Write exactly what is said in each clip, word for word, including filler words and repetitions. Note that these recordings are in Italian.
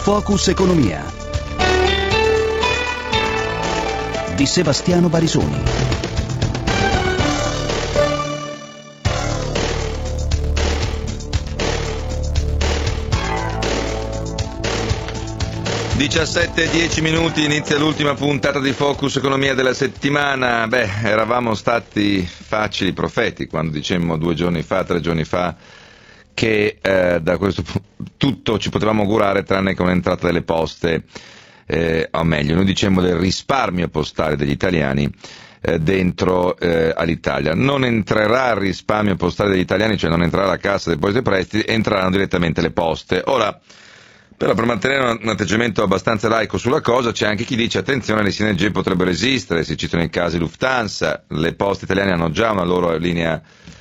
Focus Economia di Sebastiano Barisoni. diciassette e dieci minuti, inizia l'ultima puntata di Focus Economia della settimana. Beh, eravamo stati facili profeti quando dicemmo due giorni fa, tre giorni fa, che eh, da questo punto tutto ci potevamo augurare tranne che un'entrata delle poste, eh, o meglio, noi dicemmo del risparmio postale degli italiani eh, dentro eh, all'Italia. Non entrerà il risparmio postale degli italiani, cioè non entrerà la Cassa Depositi e Prestiti, entreranno direttamente le poste. Ora, però per mantenere un atteggiamento abbastanza laico sulla cosa c'è anche chi dice attenzione, le sinergie potrebbero esistere, si citano i casi Lufthansa, le poste italiane hanno già una loro linea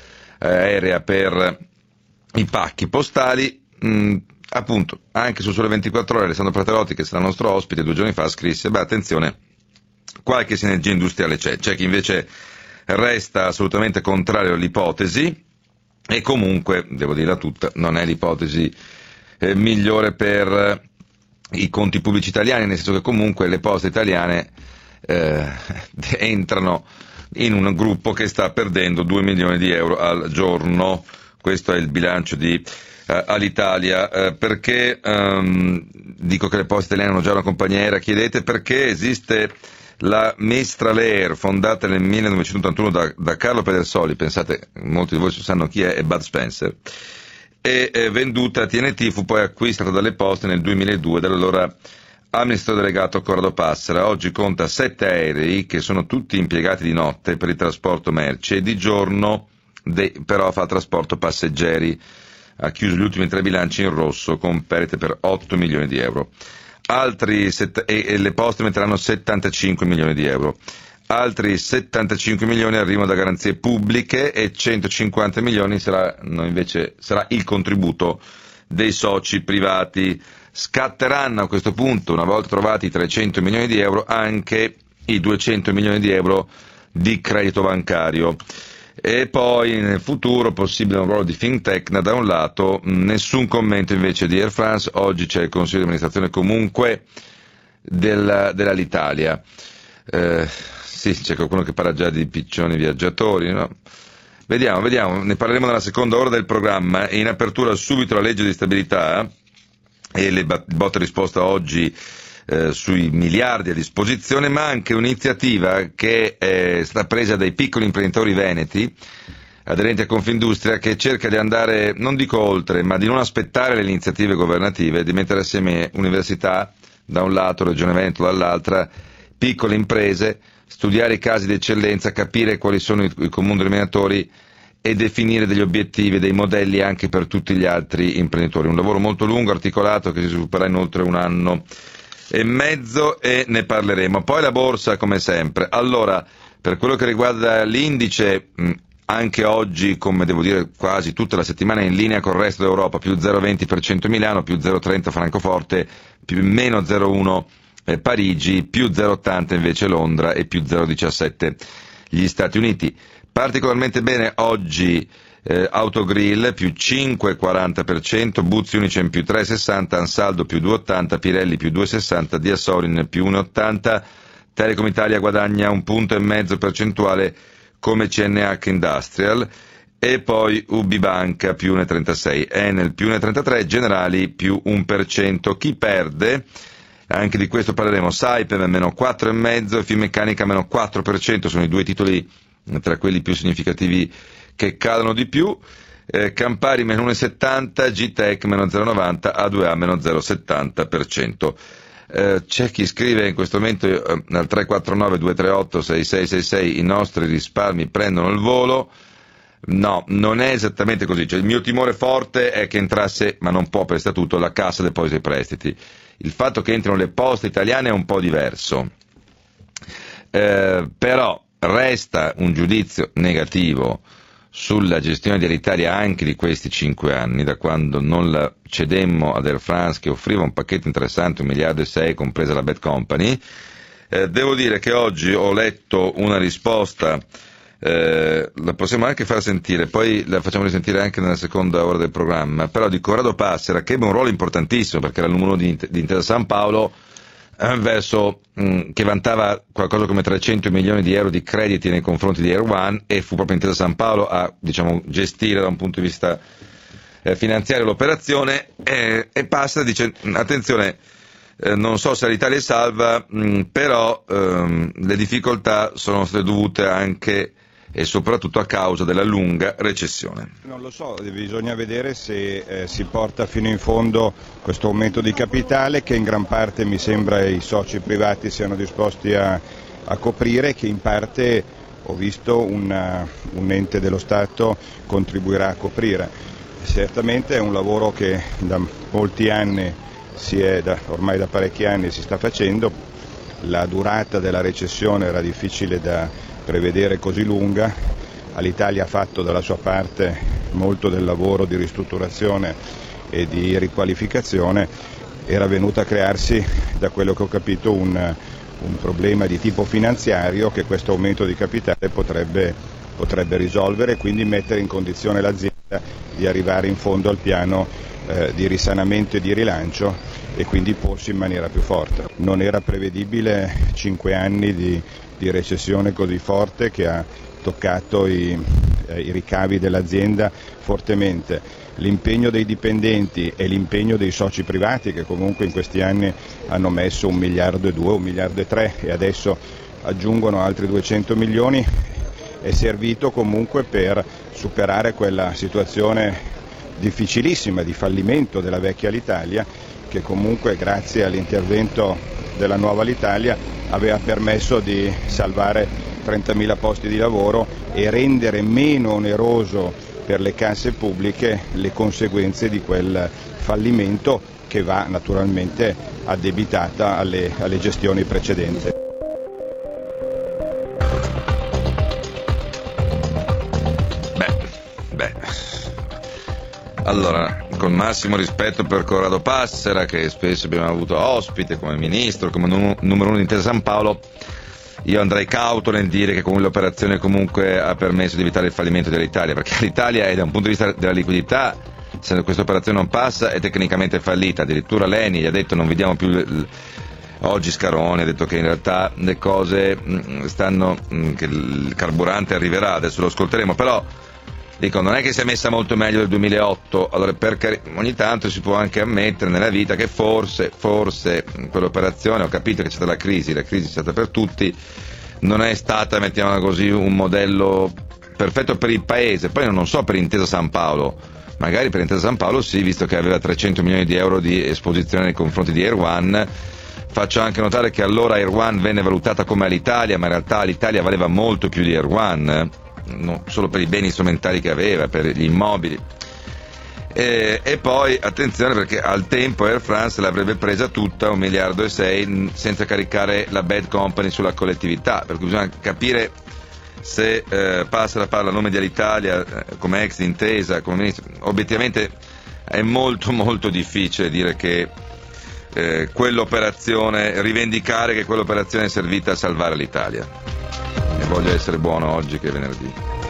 aerea per i pacchi postali, mh, appunto anche su Sole ventiquattro Ore Alessandro Fraterotti, che sarà il nostro ospite, due giorni fa scrisse beh attenzione, qualche sinergia industriale c'è, c'è chi invece resta assolutamente contrario all'ipotesi e comunque, devo dirla tutta, non è l'ipotesi Eh, migliore per eh, i conti pubblici italiani, nel senso che comunque le poste italiane eh, entrano in un gruppo che sta perdendo due milioni di euro al giorno. Questo è il bilancio di eh, Alitalia. Eh, perché ehm, dico che le poste italiane hanno già una compagnia aerea? Chiedete perché esiste la Mistral Air, fondata nel millenovecentottantuno da, da Carlo Pedersoli, pensate, molti di voi sanno chi è, e Bud Spencer, e eh, venduta a T N T, fu poi acquistata dalle poste nel duemiladue dall'allora amministratore delegato Corrado Passera. Oggi conta sette aerei che sono tutti impiegati di notte per il trasporto merci e di giorno de- però fa trasporto passeggeri. Ha chiuso gli ultimi tre bilanci in rosso con perdite per otto milioni di euro. Altri set- e-, e le poste metteranno settantacinque milioni di euro. Altri settantacinque milioni arrivano da garanzie pubbliche e centocinquanta milioni saranno invece, sarà il contributo dei soci privati. Scatteranno a questo punto, una volta trovati i trecento milioni di euro, anche i duecento milioni di euro di credito bancario. E poi nel futuro possibile un ruolo di fintech da un lato, nessun commento invece di Air France, oggi c'è il consiglio di amministrazione comunque del, dell'Alitalia. Eh, Sì, c'è qualcuno che parla già di piccioni viaggiatori, no? Vediamo, vediamo, ne parleremo nella seconda ora del programma. In apertura subito la legge di stabilità e le botte risposta oggi eh, sui miliardi a disposizione, ma anche un'iniziativa che è stata presa dai piccoli imprenditori veneti aderenti a Confindustria, che cerca di andare, non dico oltre, ma di non aspettare le iniziative governative, di mettere assieme università da un lato, Regione Veneto dall'altra, piccole imprese, studiare i casi di eccellenza, capire quali sono i, i comuni denominatori e definire degli obiettivi, dei modelli anche per tutti gli altri imprenditori. Un lavoro molto lungo, articolato, che si svilupperà in oltre un anno e mezzo e ne parleremo. Poi la borsa, come sempre. Allora, per quello che riguarda l'indice, mh, anche oggi, come devo dire quasi tutta la settimana, è in linea con il resto d'Europa, più zero virgola venti per cento Milano, più zero virgola trenta Francoforte, più meno zero virgola uno Eh, Parigi, più zero virgola ottanta invece Londra e più zero virgola diciassette gli Stati Uniti. Particolarmente bene oggi eh, Autogrill più cinque virgola quaranta per cento, Buzzi Unicem più tre virgola sessanta, Ansaldo più due virgola ottanta, Pirelli più due virgola sessanta, Diasorin più uno virgola ottanta, Telecom Italia guadagna un punto e mezzo percentuale come C N H Industrial e poi U B I Banca più uno virgola trentasei, Enel più uno virgola trentatré, Generali più uno per cento. Chi perde? Anche di questo parleremo. Saipem meno quattro virgola cinque, Finmeccanica meno quattro per cento, sono i due titoli tra quelli più significativi che cadono di più. Eh, Campari meno uno virgola settanta, G-Tech meno zero virgola novanta, A due A meno zero virgola settanta per cento. Eh, c'è chi scrive in questo momento eh, al tre quattro nove due tre otto sei sei sei sei i nostri risparmi prendono il volo. No, non è esattamente così, cioè, il mio timore forte è che entrasse, ma non può per statuto, la Cassa Depositi e Prestiti. Il fatto che entrino le poste italiane è un po' diverso, eh, però resta un giudizio negativo sulla gestione dell'Italia anche di questi cinque anni, da quando non la cedemmo ad Air France, che offriva un pacchetto interessante, un miliardo e sei, compresa la Bad Company. Eh, devo dire che oggi ho letto una risposta eh, la possiamo anche far sentire, poi la facciamo risentire anche nella seconda ora del programma, però di Corrado Passera, che ebbe un ruolo importantissimo perché era il numero uno di, di Intesa San Paolo, eh, verso, mh, che vantava qualcosa come trecento milioni di euro di crediti nei confronti di Air One, e fu proprio Intesa San Paolo a, diciamo, gestire da un punto di vista eh, finanziario l'operazione, eh, e Passera dice attenzione, Eh, non so se l'Italia è salva, mh, però ehm, le difficoltà sono state dovute anche e soprattutto a causa della lunga recessione. Non lo so, bisogna vedere se eh, si porta fino in fondo questo aumento di capitale, che in gran parte mi sembra i soci privati siano disposti a, a coprire, che in parte ho visto una, un ente dello Stato contribuirà a coprire. Certamente è un lavoro che da molti anni Si è da, ormai da parecchi anni si sta facendo. La durata della recessione era difficile da prevedere così lunga, l'Italia ha fatto dalla sua parte molto del lavoro di ristrutturazione e di riqualificazione, era venuto a crearsi, da quello che ho capito, un, un problema di tipo finanziario che questo aumento di capitale potrebbe, potrebbe risolvere, e quindi mettere in condizione l'azienda di arrivare in fondo al piano Eh, di risanamento e di rilancio, e quindi porsi in maniera più forte. Non era prevedibile cinque anni di, di recessione così forte, che ha toccato i, eh, i ricavi dell'azienda fortemente. L'impegno dei dipendenti e l'impegno dei soci privati, che comunque in questi anni hanno messo un miliardo e due, un miliardo e tre, e adesso aggiungono altri duecento milioni, è servito comunque per superare quella situazione difficilissima di fallimento della vecchia Alitalia, che comunque grazie all'intervento della nuova Alitalia aveva permesso di salvare trentamila posti di lavoro e rendere meno oneroso per le casse pubbliche le conseguenze di quel fallimento, che va naturalmente addebitata alle, alle gestioni precedenti. Allora, con massimo rispetto per Corrado Passera, che spesso abbiamo avuto ospite come ministro, come num- numero uno di Intesa San Paolo, io andrei cauto nel dire che comunque l'operazione comunque ha permesso di evitare il fallimento dell'Italia, perché l'Italia è, da un punto di vista della liquidità, se questa operazione non passa, è tecnicamente fallita. Addirittura Leni gli ha detto non vediamo più... L- l- Oggi Scaroni ha detto che in realtà le cose mh, stanno, mh, che il carburante arriverà, adesso lo ascolteremo, però dico, non è che si è messa molto meglio del duemilaotto, allora per cari- ogni tanto si può anche ammettere nella vita che forse, forse quell'operazione, ho capito che c'è stata la crisi, la crisi è stata per tutti, non è stata, mettiamola così, un modello perfetto per il paese. Poi non so per Intesa San Paolo, magari per Intesa San Paolo sì, visto che aveva trecento milioni di euro di esposizione nei confronti di Air One. Faccio anche notare che allora Air One venne valutata come Alitalia, ma in realtà l'Italia valeva molto più di Air One, no, solo per i beni strumentali che aveva, per gli immobili. E, e poi attenzione, perché al tempo Air France l'avrebbe presa tutta, un miliardo e sei, senza caricare la bad company sulla collettività, per cui bisogna capire se eh, Passera parla a nome di Alitalia eh, come ex di Intesa, come ministro. Obiettivamente è molto molto difficile dire che eh, quell'operazione, rivendicare che quell'operazione è servita a salvare l'Italia. E voglio essere buono oggi che è venerdì.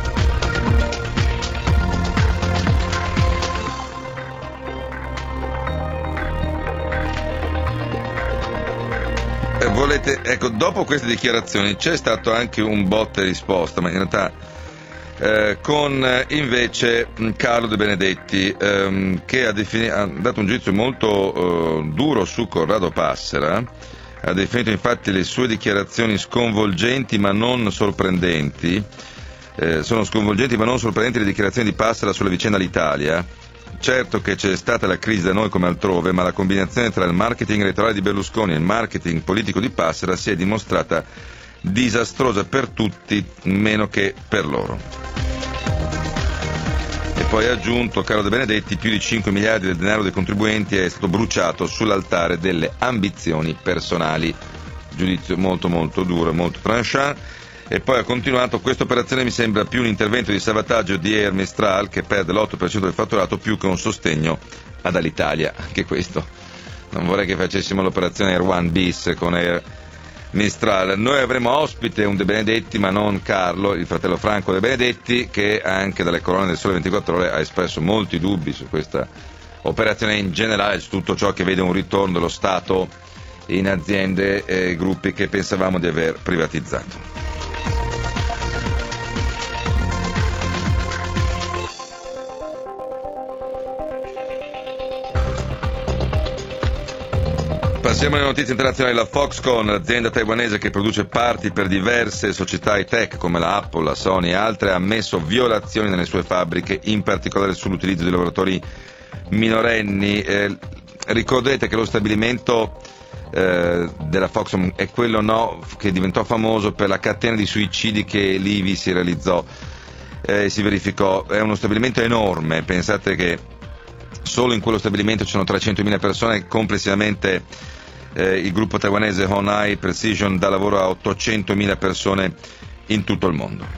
Eh, volete, ecco, dopo queste dichiarazioni c'è stato anche un botta e risposta, ma in realtà eh, con eh, invece Carlo De Benedetti ehm, che ha, defini- ha dato un giudizio molto eh, duro su Corrado Passera. Ha definito infatti le sue dichiarazioni sconvolgenti ma non sorprendenti. Eh, sono sconvolgenti ma non sorprendenti le dichiarazioni di Passera sulla vicenda Alitalia. Certo che c'è stata la crisi da noi come altrove, ma la combinazione tra il marketing elettorale di Berlusconi e il marketing politico di Passera si è dimostrata disastrosa per tutti, meno che per loro. E poi ha aggiunto Carlo De Benedetti: più di cinque miliardi del denaro dei contribuenti è stato bruciato sull'altare delle ambizioni personali. Giudizio molto molto duro, molto tranchant. E poi ha continuato: questa operazione mi sembra più un intervento di salvataggio di Air Mistral, che perde l'otto per cento del fatturato, più che un sostegno ad Alitalia. Anche questo, non vorrei che facessimo l'operazione Air One bis con Air Mistral. Noi avremo ospite un De Benedetti, ma non Carlo, il fratello Franco De Benedetti, che anche dalle colonne del Sole ventiquattro Ore ha espresso molti dubbi su questa operazione in generale, su tutto ciò che vede un ritorno dello Stato in aziende e gruppi che pensavamo di aver privatizzato. Passiamo alle notizie internazionali. La Foxconn, l'azienda taiwanese che produce parti per diverse società high-tech come la Apple, la Sony e altre, ha ammesso violazioni nelle sue fabbriche, in particolare sull'utilizzo di lavoratori minorenni. Eh, ricordate che lo stabilimento eh, della Foxconn è quello no, che diventò famoso per la catena di suicidi che lì vi si realizzò e eh, si verificò. È uno stabilimento enorme, pensate che solo in quello stabilimento ci sono trecentomila persone, complessivamente eh, il gruppo taiwanese Honai Precision dà lavoro a ottocentomila persone in tutto il mondo.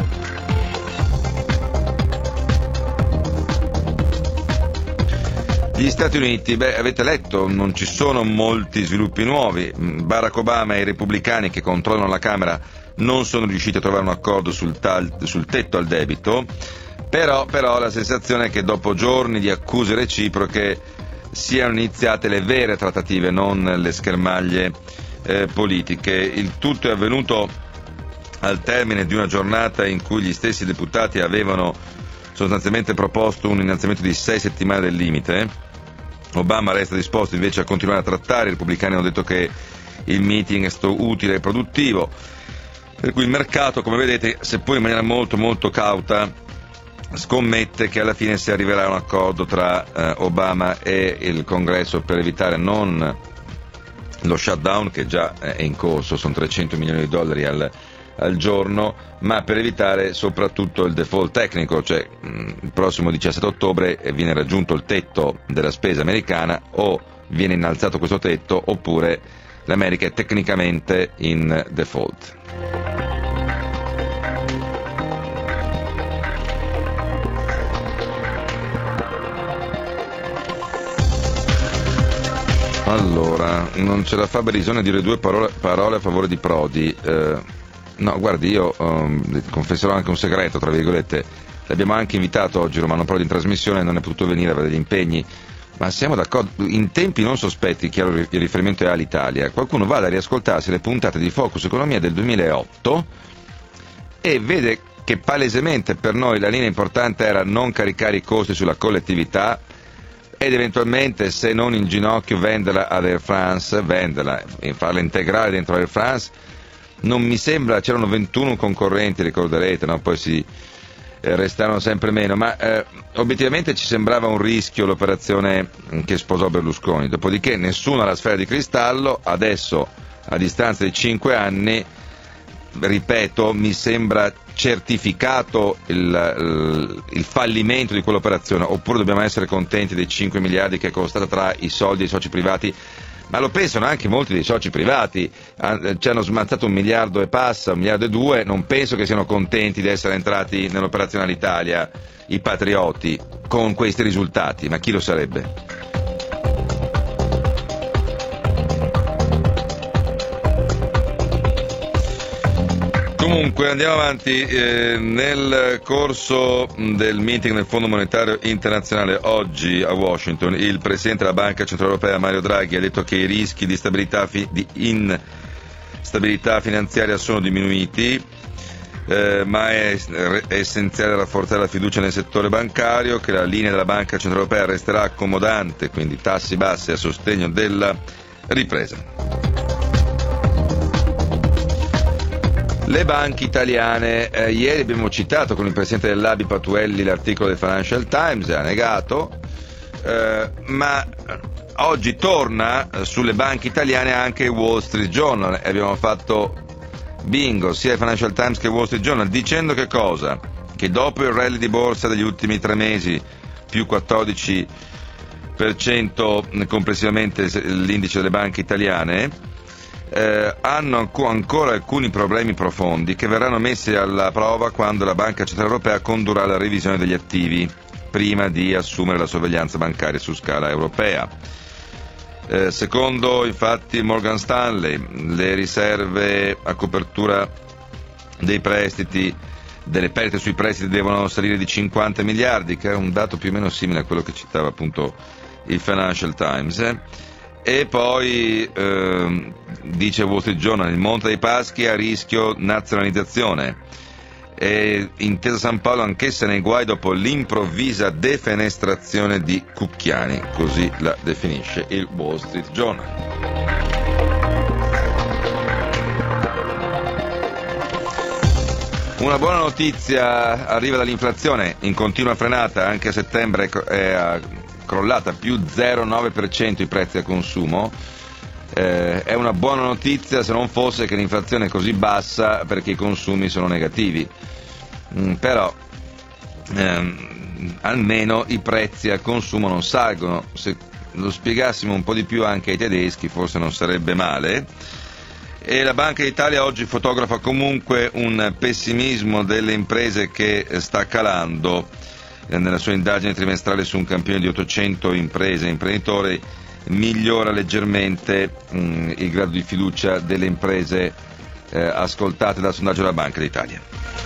Gli Stati Uniti, beh, avete letto, non ci sono molti sviluppi nuovi. Barack Obama e i repubblicani che controllano la Camera non sono riusciti a trovare un accordo sul, tal- sul tetto al debito, però, però la sensazione è che dopo giorni di accuse reciproche siano iniziate le vere trattative, non le schermaglie eh, politiche. Il tutto è avvenuto al termine di una giornata in cui gli stessi deputati avevano sostanzialmente proposto un innalzamento di sei settimane del limite. Obama resta disposto invece a continuare a trattare, i repubblicani hanno detto che il meeting è stato utile e produttivo, per cui il mercato, come vedete, seppur in maniera molto molto cauta, scommette che alla fine si arriverà a un accordo tra eh, Obama e il Congresso per evitare non lo shutdown, che già è in corso, sono trecento milioni di dollari al, al giorno, ma per evitare soprattutto il default tecnico, cioè mh, il prossimo diciassette ottobre viene raggiunto il tetto della spesa americana, o viene innalzato questo tetto oppure l'America è tecnicamente in default. Allora, non ce la fa Berisone a dire due parole, parole a favore di Prodi. Eh, no, guardi, io um, confesserò anche un segreto, tra virgolette. L'abbiamo anche invitato oggi Romano Prodi in trasmissione, non è potuto venire, aveva degli impegni, ma siamo d'accordo, in tempi non sospetti, chiaro il riferimento è all'Italia, qualcuno vada a riascoltarsi le puntate di Focus Economia del duemilaotto e vede che palesemente per noi la linea importante era non caricare i costi sulla collettività ed eventualmente, se non in ginocchio, venderla ad Air France, venderla e farla integrare dentro Air France. Non mi sembra, c'erano ventuno concorrenti, ricorderete, no? Poi si eh, restarono sempre meno, ma eh, obiettivamente ci sembrava un rischio l'operazione che sposò Berlusconi. Dopodiché nessuno ha la sfera di cristallo, adesso a distanza di cinque anni, ripeto, mi sembra certificato il, il, il fallimento di quell'operazione, oppure dobbiamo essere contenti dei cinque miliardi che è costata tra i soldi dei soci privati, ma lo pensano anche molti dei soci privati, ci hanno smazzato un miliardo e passa, un miliardo e due, non penso che siano contenti di essere entrati nell'operazione Alitalia i patrioti con questi risultati, ma chi lo sarebbe? Comunque andiamo avanti, eh, nel corso del meeting del Fondo Monetario Internazionale oggi a Washington il Presidente della Banca Centrale Europea Mario Draghi ha detto che i rischi di, stabilità fi- di instabilità finanziaria sono diminuiti, eh, ma è, è essenziale rafforzare la fiducia nel settore bancario, che la linea della Banca Centrale Europea resterà accomodante, quindi tassi bassi a sostegno della ripresa. Le banche italiane, eh, ieri abbiamo citato con il presidente dell'A B I Patuelli l'articolo del Financial Times, ha negato, eh, ma oggi torna sulle banche italiane anche il Wall Street Journal e abbiamo fatto bingo sia il Financial Times che il Wall Street Journal, dicendo che cosa? Che dopo il rally di borsa degli ultimi tre mesi, più quattordici per cento complessivamente l'indice delle banche italiane, Eh, hanno ancora alcuni problemi profondi che verranno messi alla prova quando la Banca Centrale Europea condurrà la revisione degli attivi prima di assumere la sorveglianza bancaria su scala europea. Eh, secondo infatti Morgan Stanley, le riserve a copertura dei prestiti, delle perdite sui prestiti devono salire di cinquanta miliardi, che è un dato più o meno simile a quello che citava appunto il Financial Times. Eh. E poi eh, dice Wall Street Journal, il Monte dei Paschi a rischio nazionalizzazione. E Intesa San Paolo anch'essa nei guai dopo l'improvvisa defenestrazione di Cucchiani, così la definisce il Wall Street Journal. Una buona notizia arriva dall'inflazione, in continua frenata, anche a settembre è crollata più zero virgola nove per cento i prezzi a consumo. Eh, è una buona notizia se non fosse che l'inflazione è così bassa perché i consumi sono negativi, mm, però ehm, almeno i prezzi al consumo non salgono. Se lo spiegassimo un po' di più anche ai tedeschi forse non sarebbe male. E la Banca d'Italia oggi fotografa comunque un pessimismo delle imprese che sta calando. Eh, nella sua indagine trimestrale su un campione di ottocento imprese e imprenditori migliora leggermente mh, il grado di fiducia delle imprese eh, ascoltate dal sondaggio della Banca d'Italia.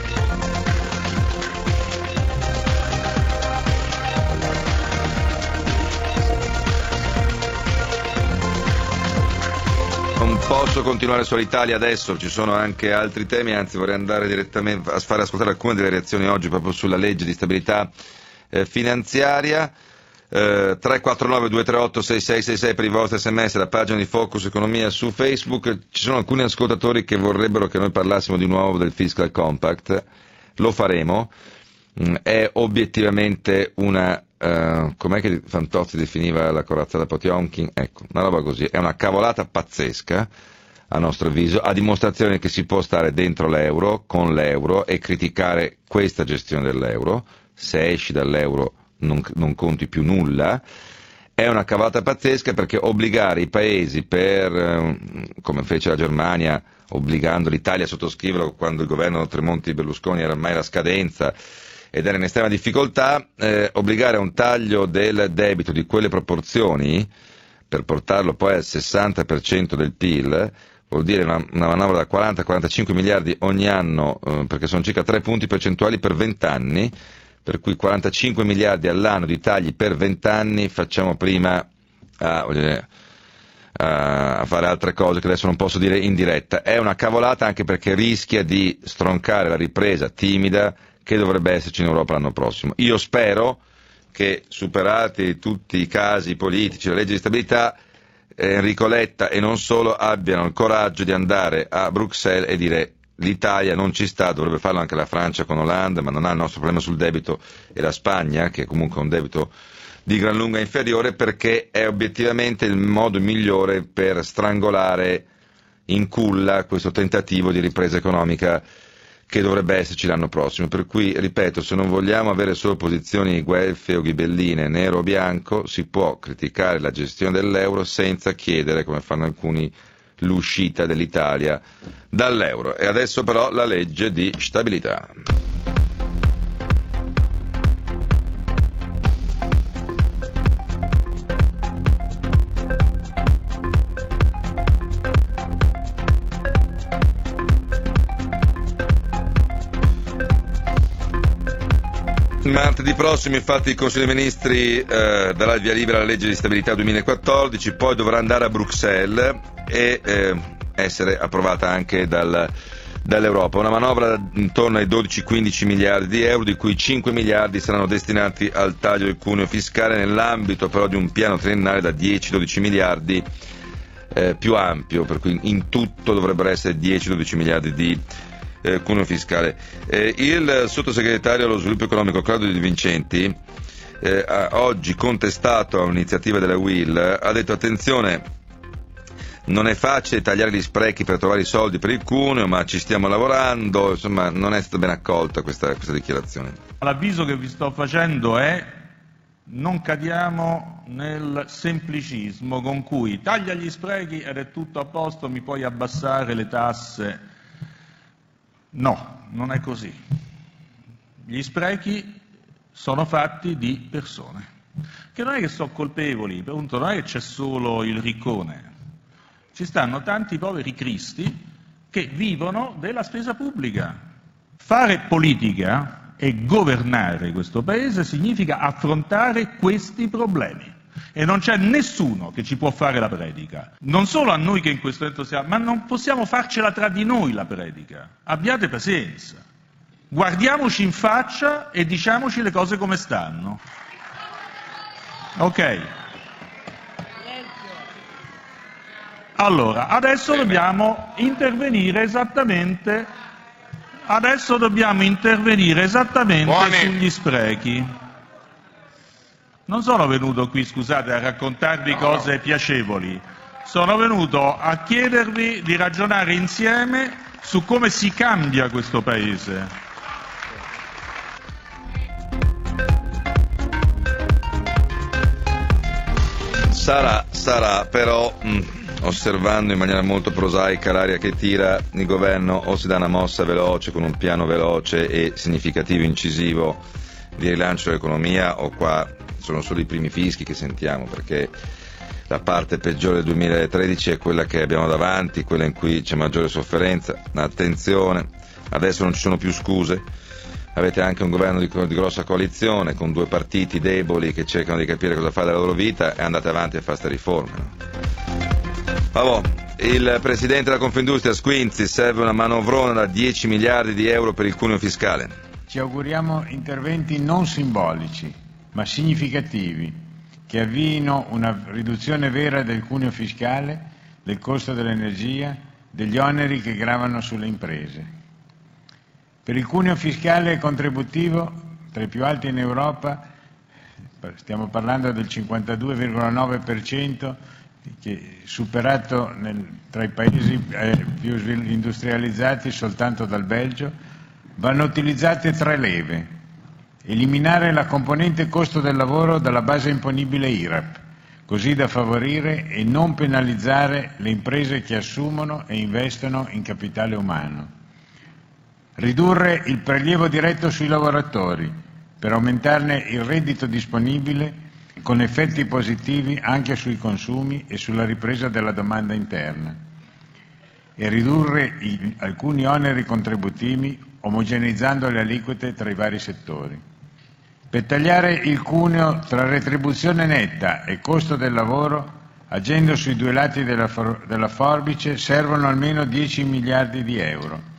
Non posso continuare sull'Italia adesso, ci sono anche altri temi, anzi vorrei andare direttamente a fare ascoltare alcune delle reazioni oggi proprio sulla legge di stabilità eh, finanziaria. Eh, tre quattro nove due tre otto sei sei sei sei per i vostri sms, la pagina di Focus Economia su Facebook. Ci sono alcuni ascoltatori che vorrebbero che noi parlassimo di nuovo del Fiscal Compact, lo faremo. Mm, è obiettivamente una uh, com'è che Fantozzi definiva la corazzata Potionkin? Ecco, una roba così, è una cavolata pazzesca a nostro avviso, a dimostrazione che si può stare dentro l'euro, con l'euro e criticare questa gestione dell'euro. Se esci dall'euro Non, non conti più nulla. È una cavolata pazzesca perché obbligare i paesi per, eh, come fece la Germania, obbligando l'Italia a sottoscriverlo quando il governo Tremonti-Berlusconi era ormai alla scadenza ed era in estrema difficoltà, eh, obbligare a un taglio del debito di quelle proporzioni per portarlo poi al sessanta per cento del P I L vuol dire una, una manovra da quaranta quarantacinque miliardi ogni anno, eh, perché sono circa tre punti percentuali per venti anni, per cui quarantacinque miliardi all'anno di tagli per venti anni. Facciamo prima a, dire, a fare altre cose che adesso non posso dire in diretta. È una cavolata anche perché rischia di stroncare la ripresa timida che dovrebbe esserci in Europa l'anno prossimo. Io spero che, superati tutti i casi politici, la legge di stabilità, Enrico Letta e non solo abbiano il coraggio di andare a Bruxelles e dire: l'Italia non ci sta, dovrebbe farlo anche la Francia con Hollande, ma non ha il nostro problema sul debito, e la Spagna, che comunque ha un debito di gran lunga inferiore, perché è obiettivamente il modo migliore per strangolare in culla questo tentativo di ripresa economica che dovrebbe esserci l'anno prossimo. Per cui, ripeto, se non vogliamo avere solo posizioni guelfe o ghibelline, nero o bianco, si può criticare la gestione dell'euro senza chiedere, come fanno alcuni, l'uscita dell'Italia dall'euro. E adesso però la legge di stabilità. Martedì prossimo infatti il Consiglio dei Ministri eh, darà il via libera alla legge di stabilità duemilaquattordici, poi dovrà andare a Bruxelles e eh, essere approvata anche dal, dall'Europa. Una manovra intorno ai dodici quindici miliardi di euro, di cui cinque miliardi saranno destinati al taglio del cuneo fiscale, nell'ambito però di un piano triennale da dieci dodici miliardi eh, più ampio, per cui in tutto dovrebbero essere dieci dodici miliardi di Eh, cuneo fiscale. Eh, il sottosegretario allo sviluppo economico Claudio Di Vincenti eh, ha oggi contestato un'iniziativa della U I L, ha detto: attenzione, non è facile tagliare gli sprechi per trovare i soldi per il cuneo, ma ci stiamo lavorando. Insomma, non è stata ben accolta questa, questa dichiarazione. L'avviso che vi sto facendo è: non cadiamo nel semplicismo con cui taglia gli sprechi ed è tutto a posto, mi puoi abbassare le tasse. No, non è così. Gli sprechi sono fatti di persone, che non è che sono colpevoli, appunto, non è che c'è solo il riccone, ci stanno tanti poveri cristi che vivono della spesa pubblica. Fare politica e governare questo Paese significa affrontare questi problemi. E non c'è nessuno che ci può fare la predica, non solo a noi che in questo momento siamo, ma non possiamo farcela tra di noi la predica. Abbiate pazienza, guardiamoci in faccia e diciamoci le cose come stanno. Ok. Allora, adesso dobbiamo intervenire esattamente, adesso dobbiamo intervenire esattamente Buoni. sugli sprechi. Non sono venuto qui, scusate, a raccontarvi no, cose no. piacevoli, sono venuto a chiedervi di ragionare insieme su come si cambia questo Paese. Sarà, sarà, però mh, osservando in maniera molto prosaica l'aria che tira il governo, o si dà una mossa veloce con un piano veloce e significativo, incisivo di rilancio dell'economia, o qua sono solo i primi fischi che sentiamo, perché la parte peggiore del duemilatredici è quella che abbiamo davanti, quella in cui c'è maggiore sofferenza. Attenzione, adesso non ci sono più scuse, avete anche un governo di, di grossa coalizione con due partiti deboli che cercano di capire cosa fare della loro vita, e andate avanti a fare queste riforme, no? Vabbè, il presidente della Confindustria Squinzi: serve una manovrona da dieci miliardi di euro per il cuneo fiscale. Ci auguriamo interventi non simbolici ma significativi, che avviino una riduzione vera del cuneo fiscale, del costo dell'energia, degli oneri che gravano sulle imprese. Per il cuneo fiscale contributivo, tra i più alti in Europa, stiamo parlando del cinquantadue virgola nove per cento, che superato nel, tra i paesi eh, più industrializzati soltanto dal Belgio, vanno utilizzate tre leve. Eliminare la componente costo del lavoro dalla base imponibile I R A P, così da favorire e non penalizzare le imprese che assumono e investono in capitale umano. Ridurre il prelievo diretto sui lavoratori per aumentarne il reddito disponibile, con effetti positivi anche sui consumi e sulla ripresa della domanda interna. E ridurre i, alcuni oneri contributivi, omogeneizzando le aliquote tra i vari settori. Per tagliare il cuneo tra retribuzione netta e costo del lavoro, agendo sui due lati della, for- della forbice, servono almeno dieci miliardi di euro.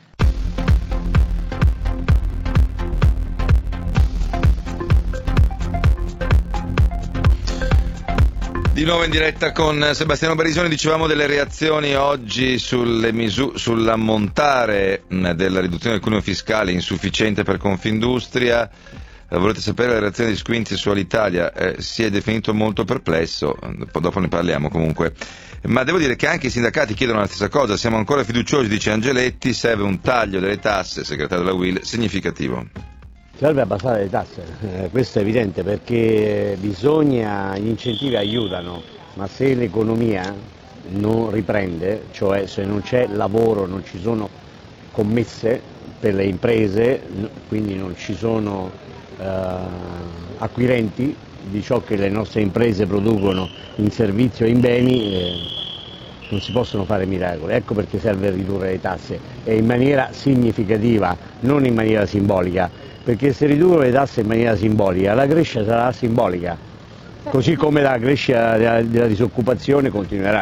Di nuovo in diretta con Sebastiano Barisoni. Dicevamo delle reazioni oggi sulle misu- sull'ammontare della riduzione del cuneo fiscale insufficiente per Confindustria. Eh, volete sapere la reazione di Squinzi su Alitalia? Eh, si è definito molto perplesso, dopo, dopo ne parliamo comunque. Ma devo dire che anche i sindacati chiedono la stessa cosa. Siamo ancora fiduciosi, dice Angeletti, serve un taglio delle tasse, segretario della U I L, significativo. Serve abbassare le tasse, eh, questo è evidente, perché bisogna, gli incentivi aiutano, ma se l'economia non riprende, cioè se non c'è lavoro, non ci sono commesse per le imprese, quindi non ci sono eh, acquirenti di ciò che le nostre imprese producono in servizio e in beni, eh, non si possono fare miracoli. Ecco perché serve ridurre le tasse, e in maniera significativa, non in maniera simbolica. Perché se riducono le tasse in maniera simbolica, la crescita sarà simbolica, così come la crescita della, della disoccupazione continuerà.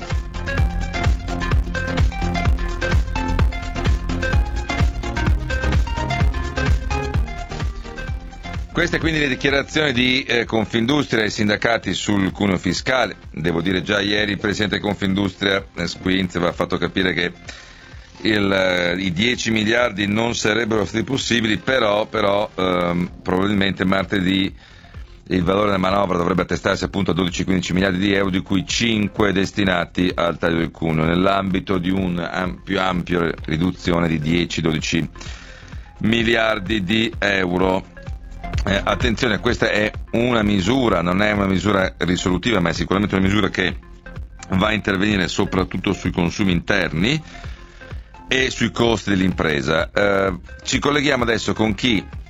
Queste quindi le dichiarazioni di eh, Confindustria e sindacati sul cuneo fiscale. Devo dire, già ieri il presidente Confindustria eh, Squinzi aveva fatto capire che Il, i dieci miliardi non sarebbero stati possibili, però, però ehm, probabilmente martedì il valore della manovra dovrebbe attestarsi appunto a dodici quindici miliardi di euro, di cui cinque destinati al taglio del cuneo, nell'ambito di una più ampia riduzione di dieci dodici miliardi di euro. Eh, attenzione, questa è una misura, non è una misura risolutiva, ma è sicuramente una misura che va a intervenire soprattutto sui consumi interni e sui costi dell'impresa. Eh, ci colleghiamo adesso con chi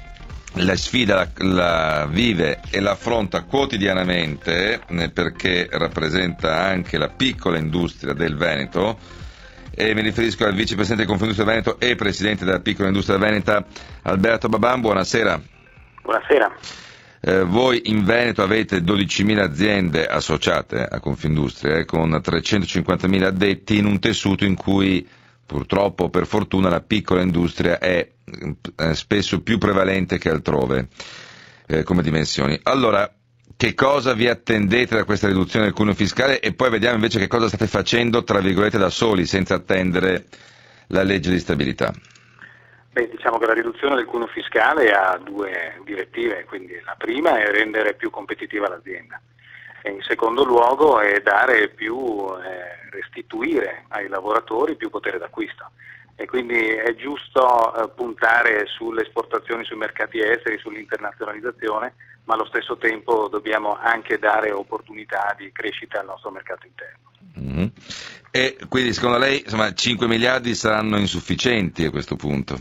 la sfida la, la vive e la affronta quotidianamente, eh, perché rappresenta anche la piccola industria del Veneto, e mi riferisco al vicepresidente di Confindustria Veneto e presidente della piccola industria veneta, Alberto Baban. Buonasera. Buonasera. Eh, voi in Veneto avete dodicimila aziende associate a Confindustria, eh, con trecentocinquantamila addetti in un tessuto in cui purtroppo, per fortuna, la piccola industria è eh, spesso più prevalente che altrove eh, come dimensioni. Allora, che cosa vi attendete da questa riduzione del cuneo fiscale, e poi vediamo invece che cosa state facendo, tra virgolette, da soli, senza attendere la legge di stabilità? Beh, diciamo che la riduzione del cuneo fiscale ha due direttive, quindi la prima è rendere più competitiva l'azienda, e in secondo luogo è dare più, eh, restituire ai lavoratori più potere d'acquisto, e quindi è giusto eh, puntare sulle esportazioni sui mercati esteri, sull'internazionalizzazione, ma allo stesso tempo dobbiamo anche dare opportunità di crescita al nostro mercato interno. Mm-hmm. E quindi secondo lei, insomma, cinque miliardi saranno insufficienti a questo punto?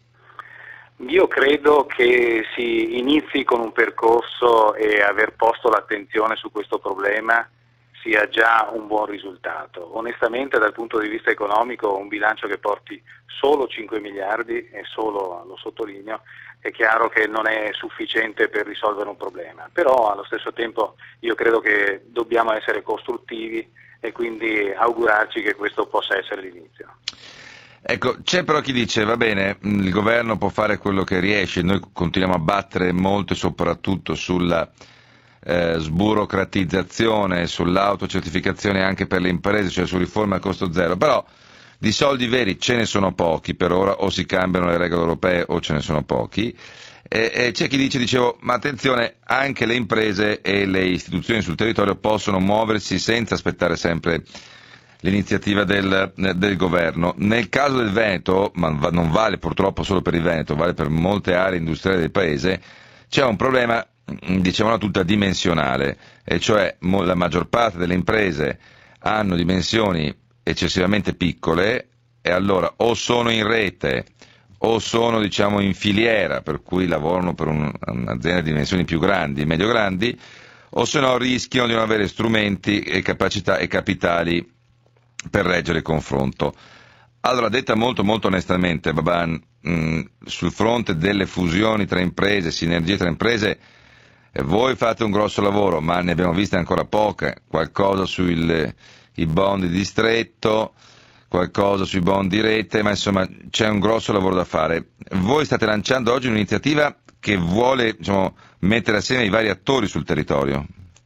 Io credo che si inizi con un percorso, e aver posto l'attenzione su questo problema sia già un buon risultato. Onestamente, dal punto di vista economico, un bilancio che porti solo cinque miliardi, e solo, lo sottolineo, è chiaro che non è sufficiente per risolvere un problema, però allo stesso tempo io credo che dobbiamo essere costruttivi e quindi augurarci che questo possa essere l'inizio. Ecco, c'è però chi dice, va bene, il governo può fare quello che riesce, noi continuiamo a battere molto e soprattutto sulla eh, sburocratizzazione, sull'autocertificazione anche per le imprese, cioè su riforme a costo zero, però di soldi veri ce ne sono pochi per ora, o si cambiano le regole europee o ce ne sono pochi, e, e c'è chi dice, dicevo, ma attenzione, anche le imprese e le istituzioni sul territorio possono muoversi senza aspettare sempre l'iniziativa del, del governo. Nel caso del Veneto, ma non vale purtroppo solo per il Veneto, vale per molte aree industriali del paese, c'è un problema, diciamo, tutta dimensionale, e cioè la maggior parte delle imprese hanno dimensioni eccessivamente piccole, e allora o sono in rete o sono, diciamo, in filiera, per cui lavorano per un, un'azienda di dimensioni più grandi, medio grandi, o se no rischiano di non avere strumenti e capacità e capitali per reggere il confronto. Allora, detta molto molto onestamente, Baban, mh, sul fronte delle fusioni tra imprese, sinergie tra imprese, eh, voi fate un grosso lavoro, ma ne abbiamo viste ancora poche, qualcosa sui bond di distretto, qualcosa sui bond di rete, ma insomma c'è un grosso lavoro da fare. Voi state lanciando oggi un'iniziativa che vuole, diciamo, mettere assieme i vari attori sul territorio.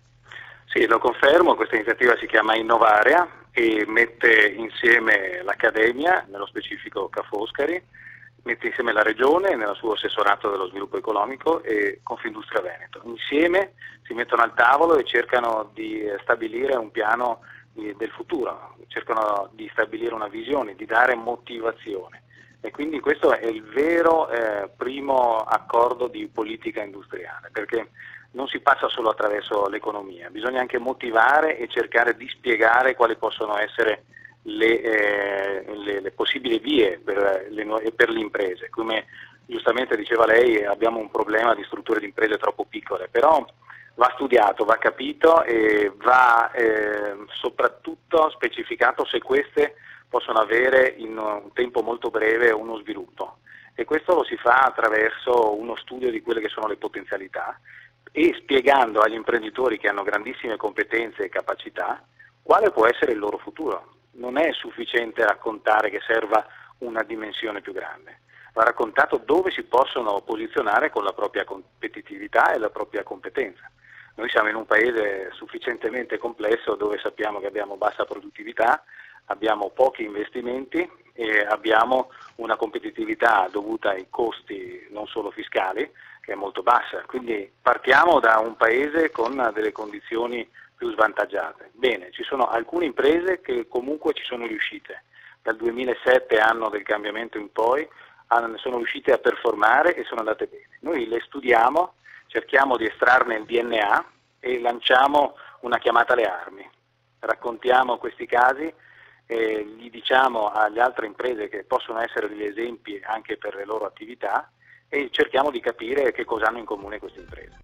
Sì, lo confermo, questa iniziativa si chiama Innovarea e mette insieme l'Accademia, nello specifico Ca' Foscari, mette insieme la Regione nel suo assessorato dello sviluppo economico e Confindustria Veneto. Insieme si mettono al tavolo e cercano di stabilire un piano di, del futuro, cercano di stabilire una visione, di dare motivazione. E quindi questo è il vero eh, primo accordo di politica industriale, perché non si passa solo attraverso l'economia, bisogna anche motivare e cercare di spiegare quali possono essere le, eh, le, le possibili vie per le, per le imprese. Come giustamente diceva lei, abbiamo un problema di strutture di imprese troppo piccole, però va studiato, va capito e va eh, soprattutto specificato se queste possono avere in un tempo molto breve uno sviluppo, e questo lo si fa attraverso uno studio di quelle che sono le potenzialità e spiegando agli imprenditori che hanno grandissime competenze e capacità quale può essere il loro futuro. Non è sufficiente raccontare che serva una dimensione più grande, va raccontato dove si possono posizionare con la propria competitività e la propria competenza. Noi siamo in un paese sufficientemente complesso dove sappiamo che abbiamo bassa produttività, abbiamo pochi investimenti e abbiamo una competitività dovuta ai costi non solo fiscali che è molto bassa, quindi partiamo da un paese con delle condizioni più svantaggiate. Bene, ci sono alcune imprese che comunque ci sono riuscite, dal duemilasette, anno del cambiamento in poi, sono riuscite a performare e sono andate bene. Noi le studiamo, cerchiamo di estrarne il D N A e lanciamo una chiamata alle armi, raccontiamo questi casi e gli diciamo alle altre imprese che possono essere degli esempi anche per le loro attività e cerchiamo di capire che cosa hanno in comune queste imprese.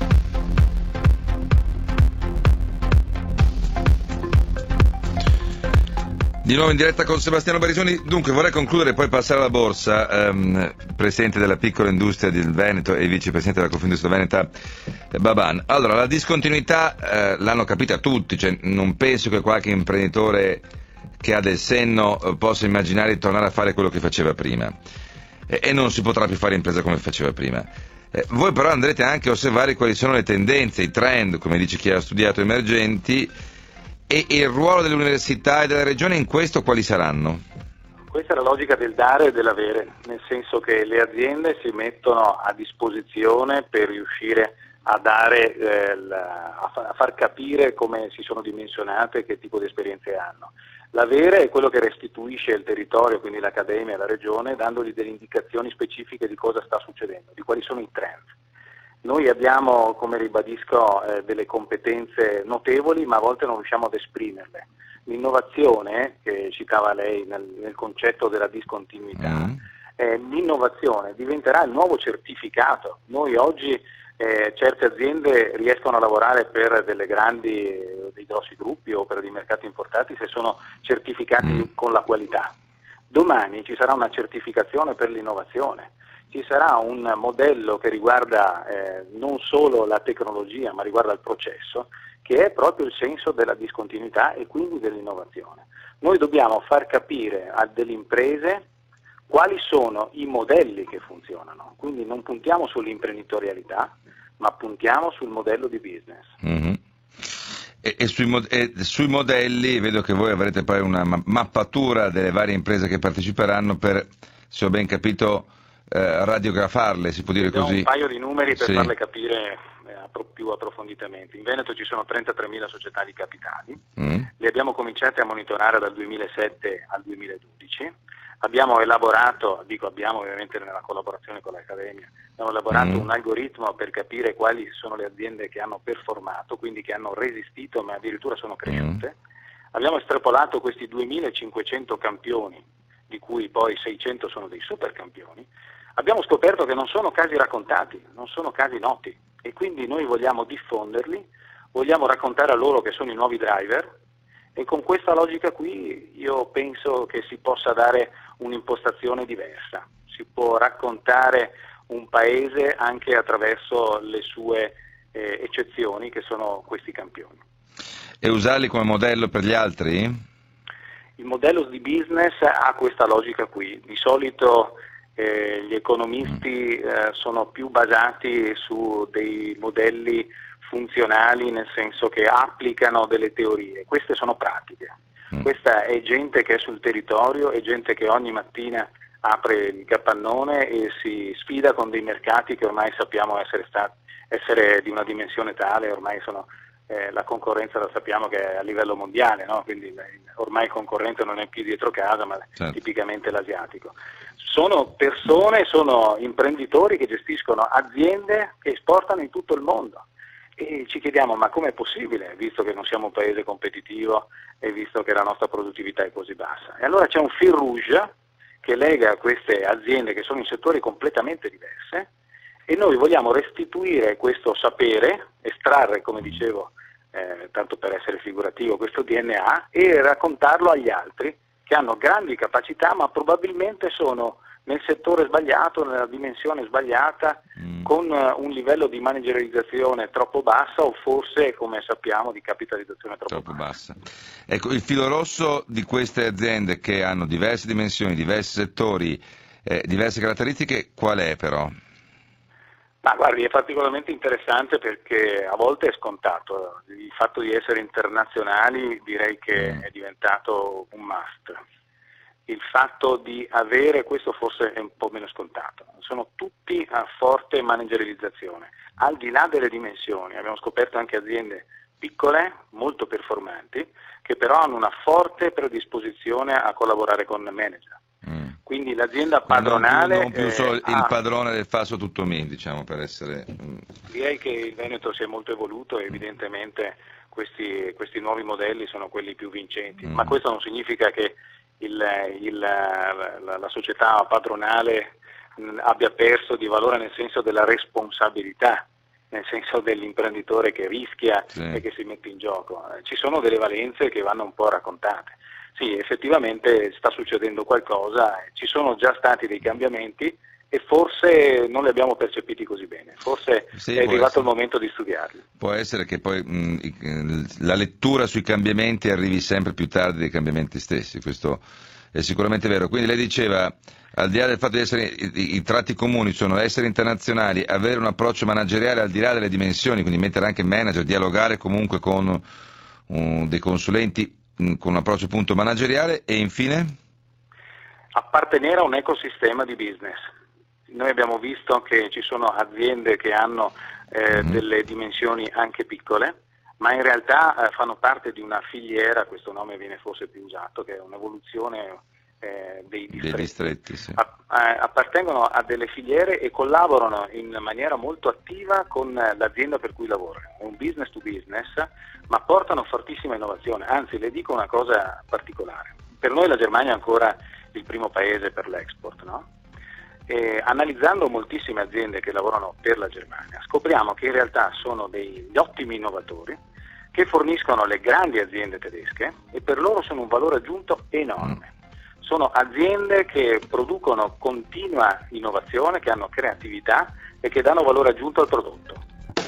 Di nuovo in diretta con Sebastiano Barisoni. Dunque vorrei concludere e poi passare alla borsa. Um, presidente della piccola industria del Veneto e vicepresidente della Confindustria Veneta Baban. Allora, la discontinuità eh, l'hanno capita tutti, cioè, non penso che qualche imprenditore che ha del senno eh, possa immaginare di tornare a fare quello che faceva prima e, e non si potrà più fare impresa come faceva prima. Eh, voi però andrete anche a osservare quali sono le tendenze, i trend, come dice chi ha studiato, emergenti. E il ruolo dell'università e della regione in questo quali saranno? Questa è la logica del dare e dell'avere, nel senso che le aziende si mettono a disposizione per riuscire a dare, eh, la, a, fa, a far capire come si sono dimensionate e che tipo di esperienze hanno. L'avere è quello che restituisce il territorio, quindi l'accademia e la regione, dandogli delle indicazioni specifiche di cosa sta succedendo, di quali sono i trend. Noi abbiamo, come ribadisco, eh, delle competenze notevoli, ma a volte non riusciamo ad esprimerle. L'innovazione, che citava lei nel, nel concetto della discontinuità, mm. eh, l'innovazione diventerà il nuovo certificato. Noi oggi eh, certe aziende riescono a lavorare per delle grandi, dei grossi gruppi o per dei mercati importati se sono certificati mm. con la qualità. Domani ci sarà una certificazione per l'innovazione. Ci sarà un modello che riguarda eh, non solo la tecnologia, ma riguarda il processo, che è proprio il senso della discontinuità e quindi dell'innovazione. Noi dobbiamo far capire a delle imprese quali sono i modelli che funzionano, quindi non puntiamo sull'imprenditorialità, ma puntiamo sul modello di business. Mm-hmm. E, e, sui, e sui modelli vedo che voi avrete poi una ma- mappatura delle varie imprese che parteciperanno per, se ho ben capito, Eh, radiografarle, si può dire Abbiamo così? Un paio di numeri per sì. farle capire eh, appro- più approfonditamente. In Veneto ci sono trentatremila società di capitali, mm. le abbiamo cominciate a monitorare dal duemilasette al duemiladodici, abbiamo elaborato, dico abbiamo ovviamente nella collaborazione con l'Accademia, abbiamo elaborato mm. un algoritmo per capire quali sono le aziende che hanno performato, quindi che hanno resistito ma addirittura sono cresciute. Mm. Abbiamo estrapolato questi duemilacinquecento campioni, di cui poi seicento sono dei super campioni. Abbiamo scoperto che non sono casi raccontati, non sono casi noti e quindi noi vogliamo diffonderli, vogliamo raccontare a loro che sono i nuovi driver e con questa logica qui io penso che si possa dare un'impostazione diversa, si può raccontare un paese anche attraverso le sue eh, eccezioni che sono questi campioni. E usarli come modello per gli altri? Il modello di business ha questa logica qui, di solito eh, gli economisti eh, sono più basati su dei modelli funzionali, nel senso che applicano delle teorie, queste sono pratiche, mm. questa è gente che è sul territorio, è gente che ogni mattina apre il capannone e si sfida con dei mercati che ormai sappiamo essere, stati, essere di una dimensione tale, ormai sono... Eh, la concorrenza la sappiamo che è a livello mondiale, no? Quindi ormai il concorrente non è più dietro casa, ma certo. tipicamente l'asiatico. Sono persone, sono imprenditori che gestiscono aziende che esportano in tutto il mondo e ci chiediamo ma com'è possibile, visto che non siamo un paese competitivo e visto che la nostra produttività è così bassa. E allora c'è un fil rouge che lega queste aziende che sono in settori completamente diversi e noi vogliamo restituire questo sapere, estrarre, come dicevo, eh, tanto per essere figurativo, questo D N A e raccontarlo agli altri che hanno grandi capacità ma probabilmente sono nel settore sbagliato, nella dimensione sbagliata, mm. con un livello di managerializzazione troppo bassa o forse, come sappiamo, di capitalizzazione troppo, troppo bassa. bassa. Ecco, il filo rosso di queste aziende che hanno diverse dimensioni, diversi settori, eh, diverse caratteristiche, qual è però? Ma guardi, è particolarmente interessante perché a volte è scontato, il fatto di essere internazionali direi che mm. è diventato un must, il fatto di avere, questo forse è un po' meno scontato, sono tutti a forte managerializzazione, al di là delle dimensioni, abbiamo scoperto anche aziende piccole, molto performanti, che però hanno una forte predisposizione a collaborare con manager. Mm. Quindi l'azienda padronale... Non più, non più solo eh, il ha, padrone del falso tutto me, diciamo, per essere... Direi che il Veneto si è molto evoluto e evidentemente questi, questi nuovi modelli sono quelli più vincenti, mm. ma questo non significa che il, il, la, la società padronale mh, abbia perso di valore nel senso della responsabilità, nel senso dell'imprenditore che rischia sì. e che si mette in gioco. Ci sono delle valenze che vanno un po' raccontate. Sì, effettivamente sta succedendo qualcosa, ci sono già stati dei cambiamenti e forse non li abbiamo percepiti così bene, forse sì, è arrivato essere. il momento di studiarli. Può essere che poi mh, la lettura sui cambiamenti arrivi sempre più tardi dei cambiamenti stessi, questo è sicuramente vero. Quindi lei diceva, al di là del fatto di essere, i, i tratti comuni sono essere internazionali, avere un approccio manageriale al di là delle dimensioni, quindi mettere anche manager, dialogare comunque con um, dei consulenti mh, con un approccio appunto manageriale, e infine? Appartenere a un ecosistema di business. Noi abbiamo visto che ci sono aziende che hanno eh, mm-hmm. delle dimensioni anche piccole, ma in realtà eh, fanno parte di una filiera, questo nome viene forse più usato, che è un'evoluzione eh, dei distretti. Dei distretti sì. A, a, appartengono a delle filiere e collaborano in maniera molto attiva con l'azienda per cui lavorano. È un business to business, ma portano fortissima innovazione. Anzi, le dico una cosa particolare. Per noi la Germania è ancora il primo paese per l'export, no? E analizzando moltissime aziende che lavorano per la Germania, scopriamo che in realtà sono degli ottimi innovatori che forniscono le grandi aziende tedesche e per loro sono un valore aggiunto enorme. Sono aziende che producono continua innovazione, che hanno creatività e che danno valore aggiunto al prodotto.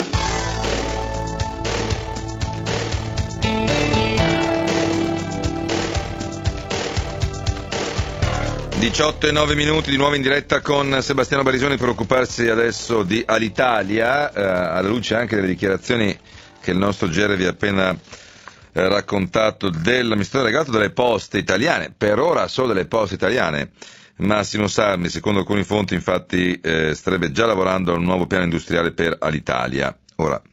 diciotto e nove minuti di nuovo in diretta con Sebastiano Barisoni per occuparsi adesso di Alitalia, eh, alla luce anche delle dichiarazioni che il nostro Gere vi ha appena eh, raccontato dell'amministratore delegato delle poste italiane, per ora solo delle poste italiane. Massimo Sarmi, secondo alcuni fonti, infatti eh, starebbe già lavorando a un nuovo piano industriale per Alitalia. Ora,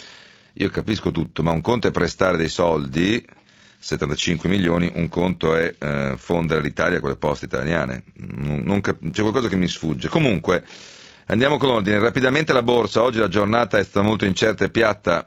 io capisco tutto, ma un conto è prestare dei soldi, settantacinque milioni, un conto è eh, fondere l'Italia con le poste italiane. Non, non cap- c'è qualcosa che mi sfugge. Comunque, andiamo con l'ordine. Rapidamente la borsa, oggi la giornata è stata molto incerta e piatta,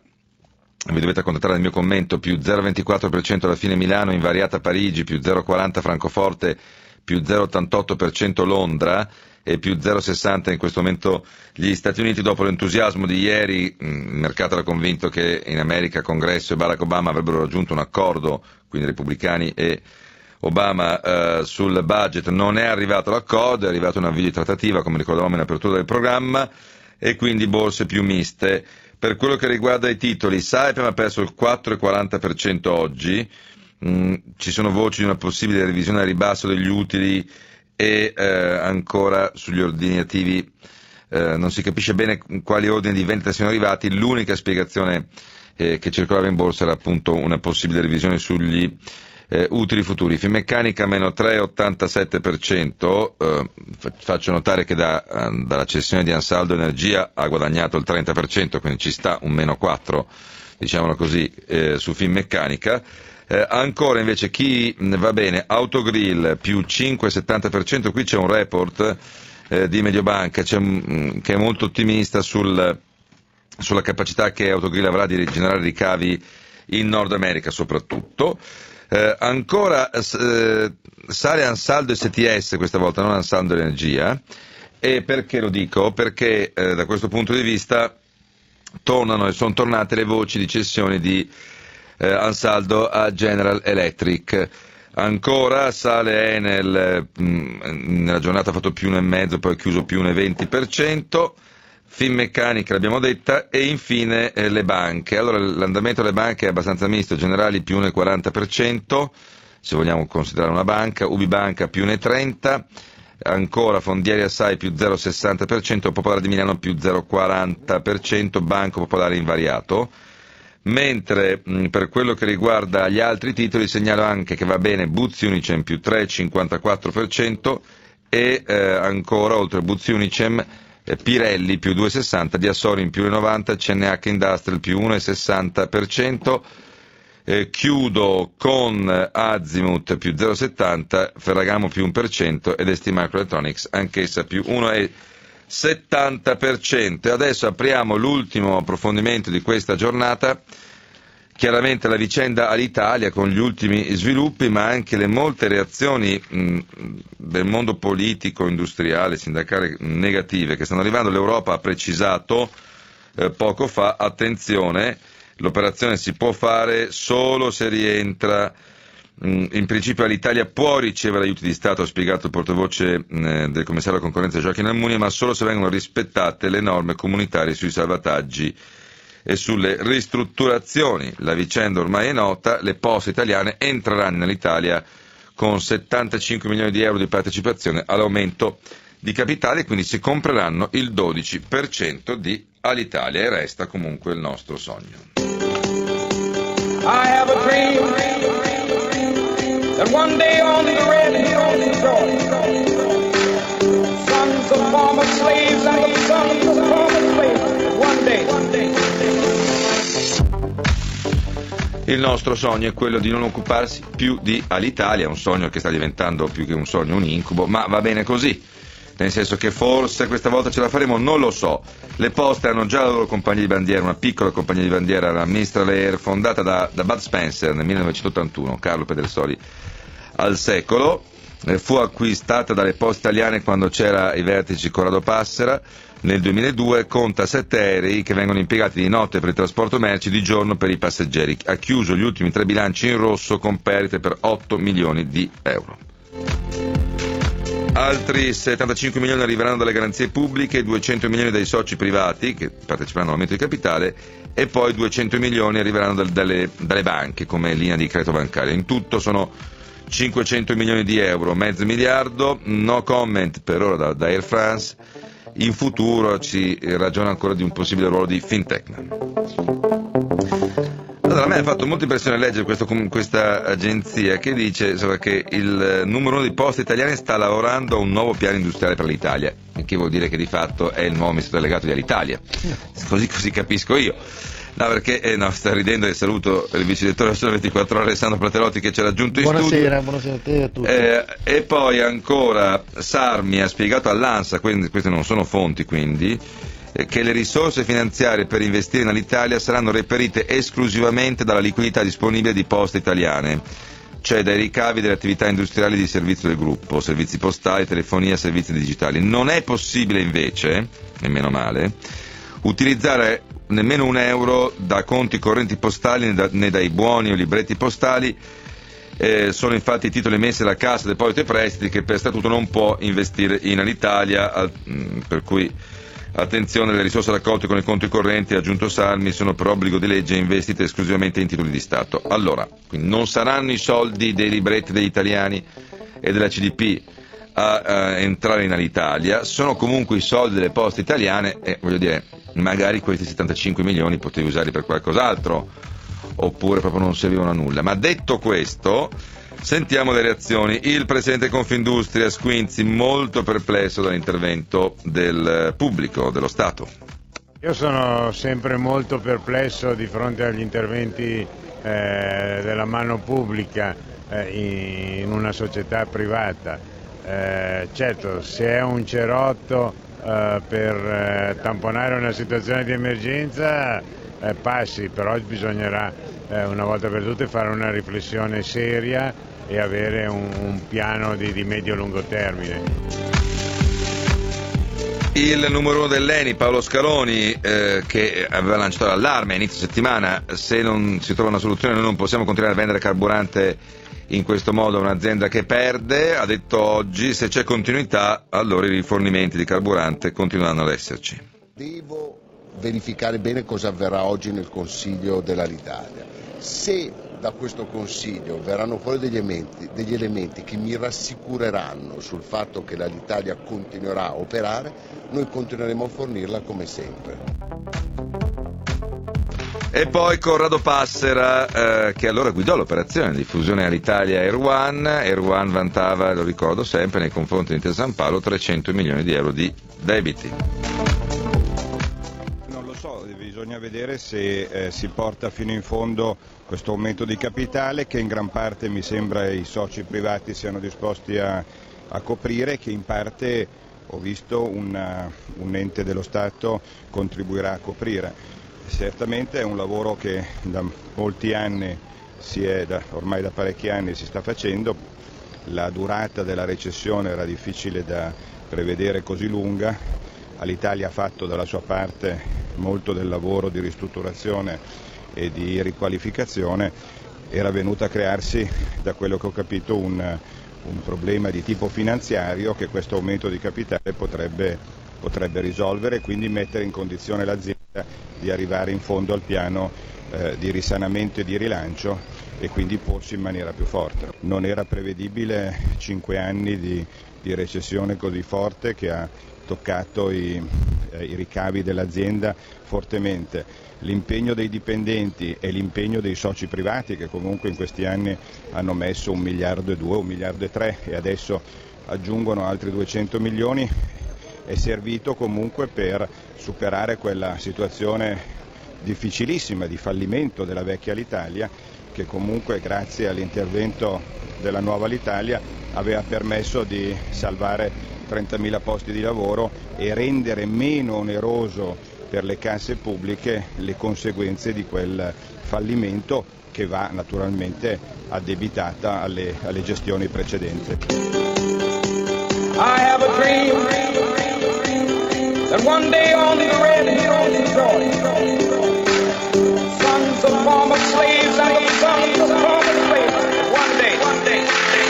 vi dovete accontentare del mio commento, più zero virgola ventiquattro per cento alla fine Milano, invariata Parigi, più zero virgola quaranta Francoforte, più zero virgola ottantotto per cento Londra e più zero virgola sessanta in questo momento gli Stati Uniti. Dopo l'entusiasmo di ieri, il mercato era convinto che in America Congresso e Barack Obama avrebbero raggiunto un accordo, quindi repubblicani e Obama, eh, sul budget. Non è arrivato l'accordo, è arrivato un avvio di trattativa, come ricordavamo in apertura del programma, e quindi borse più miste. Per quello che riguarda i titoli, Saipem ha perso il quattro virgola quaranta per cento oggi, mm, ci sono voci di una possibile revisione al ribasso degli utili e eh, ancora sugli ordini attivi eh, non si capisce bene quali ordini di vendita siano arrivati. L'unica spiegazione eh, che circolava in borsa era appunto una possibile revisione sugli eh, utili futuri. Finmeccanica meno tre virgola ottantasette per cento, eh, faccio notare che da, dalla cessione di Ansaldo Energia ha guadagnato il trenta per cento, quindi ci sta un meno quattro, diciamolo così, eh, su Finmeccanica. Eh, ancora invece chi va bene, Autogrill più cinque virgola settanta per cento, qui c'è un report eh, di Mediobanca c'è, mh, che è molto ottimista sul, sulla capacità che Autogrill avrà di generare ricavi in Nord America soprattutto. Eh, ancora eh, sale Ansaldo S T S questa volta, non Ansaldo Energia. E perché lo dico? Perché eh, da questo punto di vista tornano e sono tornate le voci di cessione di Eh, Ansaldo a General Electric. Ancora sale Enel, mh, nella giornata ha fatto più uno virgola cinque, poi ha chiuso più uno virgola venti per cento. Finmeccanica l'abbiamo detta, e infine eh, le banche. Allora l'andamento delle banche è abbastanza misto, Generali più uno virgola quaranta per cento, se vogliamo considerare una banca, Ubibanca più uno virgola trenta per cento, ancora Fondieri Assai più zero virgola sessanta per cento, Popolare di Milano più zero virgola quaranta per cento, Banco Popolare invariato. Mentre mh, per quello che riguarda gli altri titoli segnalo anche che va bene Buzzi Unicem più tre virgola cinquantaquattro per cento e eh, ancora oltre Buzzi Unicem eh, Pirelli più due virgola sessanta, Diasorin più uno virgola novanta, C N H Industrial più uno virgola sessanta per cento. Eh, chiudo con Azimut più zero virgola settanta, Ferragamo più uno per cento ed S T Microelectronics anch'essa più uno virgola settanta per cento. E adesso apriamo l'ultimo approfondimento di questa giornata chiaramente la vicenda all'Italia con gli ultimi sviluppi, ma anche le molte reazioni mh, del mondo politico, industriale, sindacale negative che stanno arrivando. L'Europa ha precisato eh, poco fa, attenzione, l'operazione si può fare solo se rientra, mh, in principio l'Italia può ricevere aiuti di Stato, ha spiegato il portavoce mh, del commissario alla concorrenza Joachim Almunia, ma solo se vengono rispettate le norme comunitarie sui salvataggi e sulle ristrutturazioni. La vicenda ormai è nota, le poste italiane entreranno nell'Italia con settantacinque milioni di euro di partecipazione all'aumento di capitale, quindi si compreranno il dodici per cento di Alitalia e resta comunque il nostro sogno. I have a dream that one day on the red hills of Georgia, sons of former slaves and the sons of former slaves, one day, one day. Il nostro sogno è quello di non occuparsi più di Alitalia, un sogno che sta diventando più che un sogno un incubo, ma va bene così, nel senso che forse questa volta ce la faremo, non lo so. Le poste hanno già la loro compagnia di bandiera, una piccola compagnia di bandiera, la Mistral Air, fondata da, da Bud Spencer nel millenovecentottantuno, Carlo Pedersoli al secolo, eh, fu acquistata dalle poste italiane quando c'era i vertici Corrado Passera. Nel duemiladue conta sette aerei che vengono impiegati di notte per il trasporto merci, di giorno per i passeggeri. Ha chiuso gli ultimi tre bilanci in rosso con perdite per otto milioni di euro. Altri settantacinque milioni arriveranno dalle garanzie pubbliche, duecento milioni dai soci privati che parteciperanno all'aumento di capitale e poi duecento milioni arriveranno dal, dalle, dalle banche come linea di credito bancario. In tutto sono cinquecento milioni di euro, mezzo miliardo. No comment per ora da, da Air France. In futuro ci ragiona ancora di un possibile ruolo di fintech. Allora, a me ha fatto molta impressione leggere questo, questa agenzia che dice insomma, che il numero uno di poste italiane sta lavorando a un nuovo piano industriale per l'Italia, il che vuol dire che di fatto è il nuovo amministratore delegato di Alitalia, così, così capisco io. No, perché eh, no, sta ridendo e saluto il vice direttore del Sole ventiquattro Ore Alessandro Platerotti che ci ha raggiunto in buonasera, studio. Buonasera a te e a tutti. Eh, e poi ancora Sarmi ha spiegato all'ANSA, quindi, queste non sono fonti quindi, eh, che le risorse finanziarie per investire in Alitalia saranno reperite esclusivamente dalla liquidità disponibile di Poste Italiane, cioè dai ricavi delle attività industriali di servizio del gruppo, servizi postali, telefonia, servizi digitali. Non è possibile invece, e meno male, utilizzare nemmeno un euro da conti correnti postali né, da, né dai buoni o libretti postali. Eh, sono infatti i titoli emessi dalla Cassa Depositi e Prestiti che per statuto non può investire in Alitalia, al, mh, per cui attenzione, le risorse raccolte con i conti correnti, ha aggiunto Salmi, sono per obbligo di legge investite esclusivamente in titoli di Stato. Allora, quindi non saranno i soldi dei libretti degli italiani e della C D P a, a entrare in Alitalia, sono comunque i soldi delle poste italiane e voglio dire, magari questi settantacinque milioni potevi usarli per qualcos'altro oppure proprio non servivano a nulla. Ma detto questo, sentiamo le reazioni. Il presidente Confindustria Squinzi, molto perplesso dall'intervento del pubblico, dello Stato. Io sono sempre molto perplesso di fronte agli interventi eh, della mano pubblica eh, in una società privata. Eh, certo, se è un cerotto eh, per eh, tamponare una situazione di emergenza eh, passi, però bisognerà eh, una volta per tutte fare una riflessione seria e avere un, un piano di, di medio-lungo termine. Il numero uno dell'Eni, Paolo Scaloni, eh, che aveva lanciato l'allarme a inizio settimana: se non si trova una soluzione noi non possiamo continuare a vendere carburante in questo modo a un'azienda che perde. Ha detto oggi: se c'è continuità allora i rifornimenti di carburante continueranno ad esserci. Devo verificare bene cosa avverrà oggi nel Consiglio dell'Alitalia. Se da questo Consiglio verranno fuori degli elementi, degli elementi che mi rassicureranno sul fatto che l'Alitalia continuerà a operare, noi continueremo a fornirla come sempre. E poi Corrado Passera, eh, che allora guidò l'operazione di fusione Alitalia Air One. Air One vantava, lo ricordo sempre, nei confronti di Intesa San Paolo trecento milioni di euro di debiti. Non lo so, bisogna vedere se eh, si porta fino in fondo questo aumento di capitale che in gran parte mi sembra i soci privati siano disposti a, a coprire, che in parte ho visto una, un ente dello Stato contribuirà a coprire. Certamente è un lavoro che da molti anni, si è da, ormai da parecchi anni si sta facendo. La durata della recessione era difficile da prevedere così lunga. L'Italia ha fatto dalla sua parte molto del lavoro di ristrutturazione e di riqualificazione. Era venuto a crearsi, da quello che ho capito, un, un problema di tipo finanziario che questo aumento di capitale potrebbe, potrebbe risolvere e quindi mettere in condizione l'azienda di arrivare in fondo al piano eh, di risanamento e di rilancio e quindi porsi in maniera più forte. Non era prevedibile cinque anni di, di recessione così forte che ha toccato i, eh, i ricavi dell'azienda fortemente. L'impegno dei dipendenti e l'impegno dei soci privati, che comunque in questi anni hanno messo un miliardo e due, un miliardo e tre e adesso aggiungono altri duecento milioni, è servito comunque per superare quella situazione difficilissima di fallimento della vecchia Alitalia, che comunque grazie all'intervento della nuova Alitalia aveva permesso di salvare trentamila posti di lavoro e rendere meno oneroso per le casse pubbliche le conseguenze di quel fallimento, che va naturalmente addebitata alle, alle gestioni precedenti. I have a dream that one day on the red hills of Georgia, sons of former slaves and the sons of former slaves, one day, one day.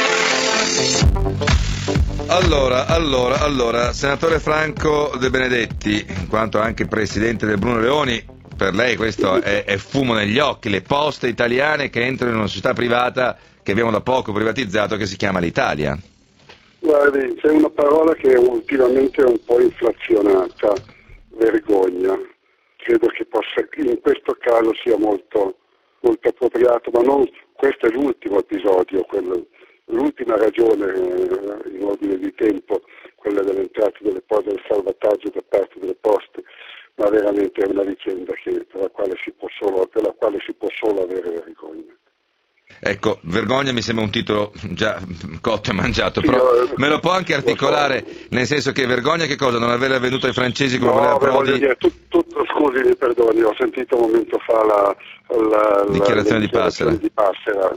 Allora, allora, allora, senatore Franco De Benedetti, in quanto anche presidente del Bruno Leoni, per lei questo è, è fumo negli occhi, le poste italiane che entrano in una società privata che abbiamo da poco privatizzato, che si chiama l'Italia. Guardi, c'è una parola che ultimamente è un po' inflazionata, vergogna. Credo che possa, in questo caso sia molto, molto appropriato, ma non, questo è l'ultimo episodio, quello, l'ultima ragione eh, in ordine di tempo, quella dell'entrata delle poste, del salvataggio da parte delle poste, ma veramente è una vicenda che, per la quale si può solo, per la quale si può solo avere vergogna. Ecco, vergogna mi sembra un titolo già cotto e mangiato, però sì, me lo può anche articolare, nel senso che vergogna che cosa? Non aver venduto ai francesi come no, voleva Prodi? Dire, tu, tutto, scusi, mi perdoni, ho sentito un momento fa la, la, la dichiarazione di Passera. Di Passera.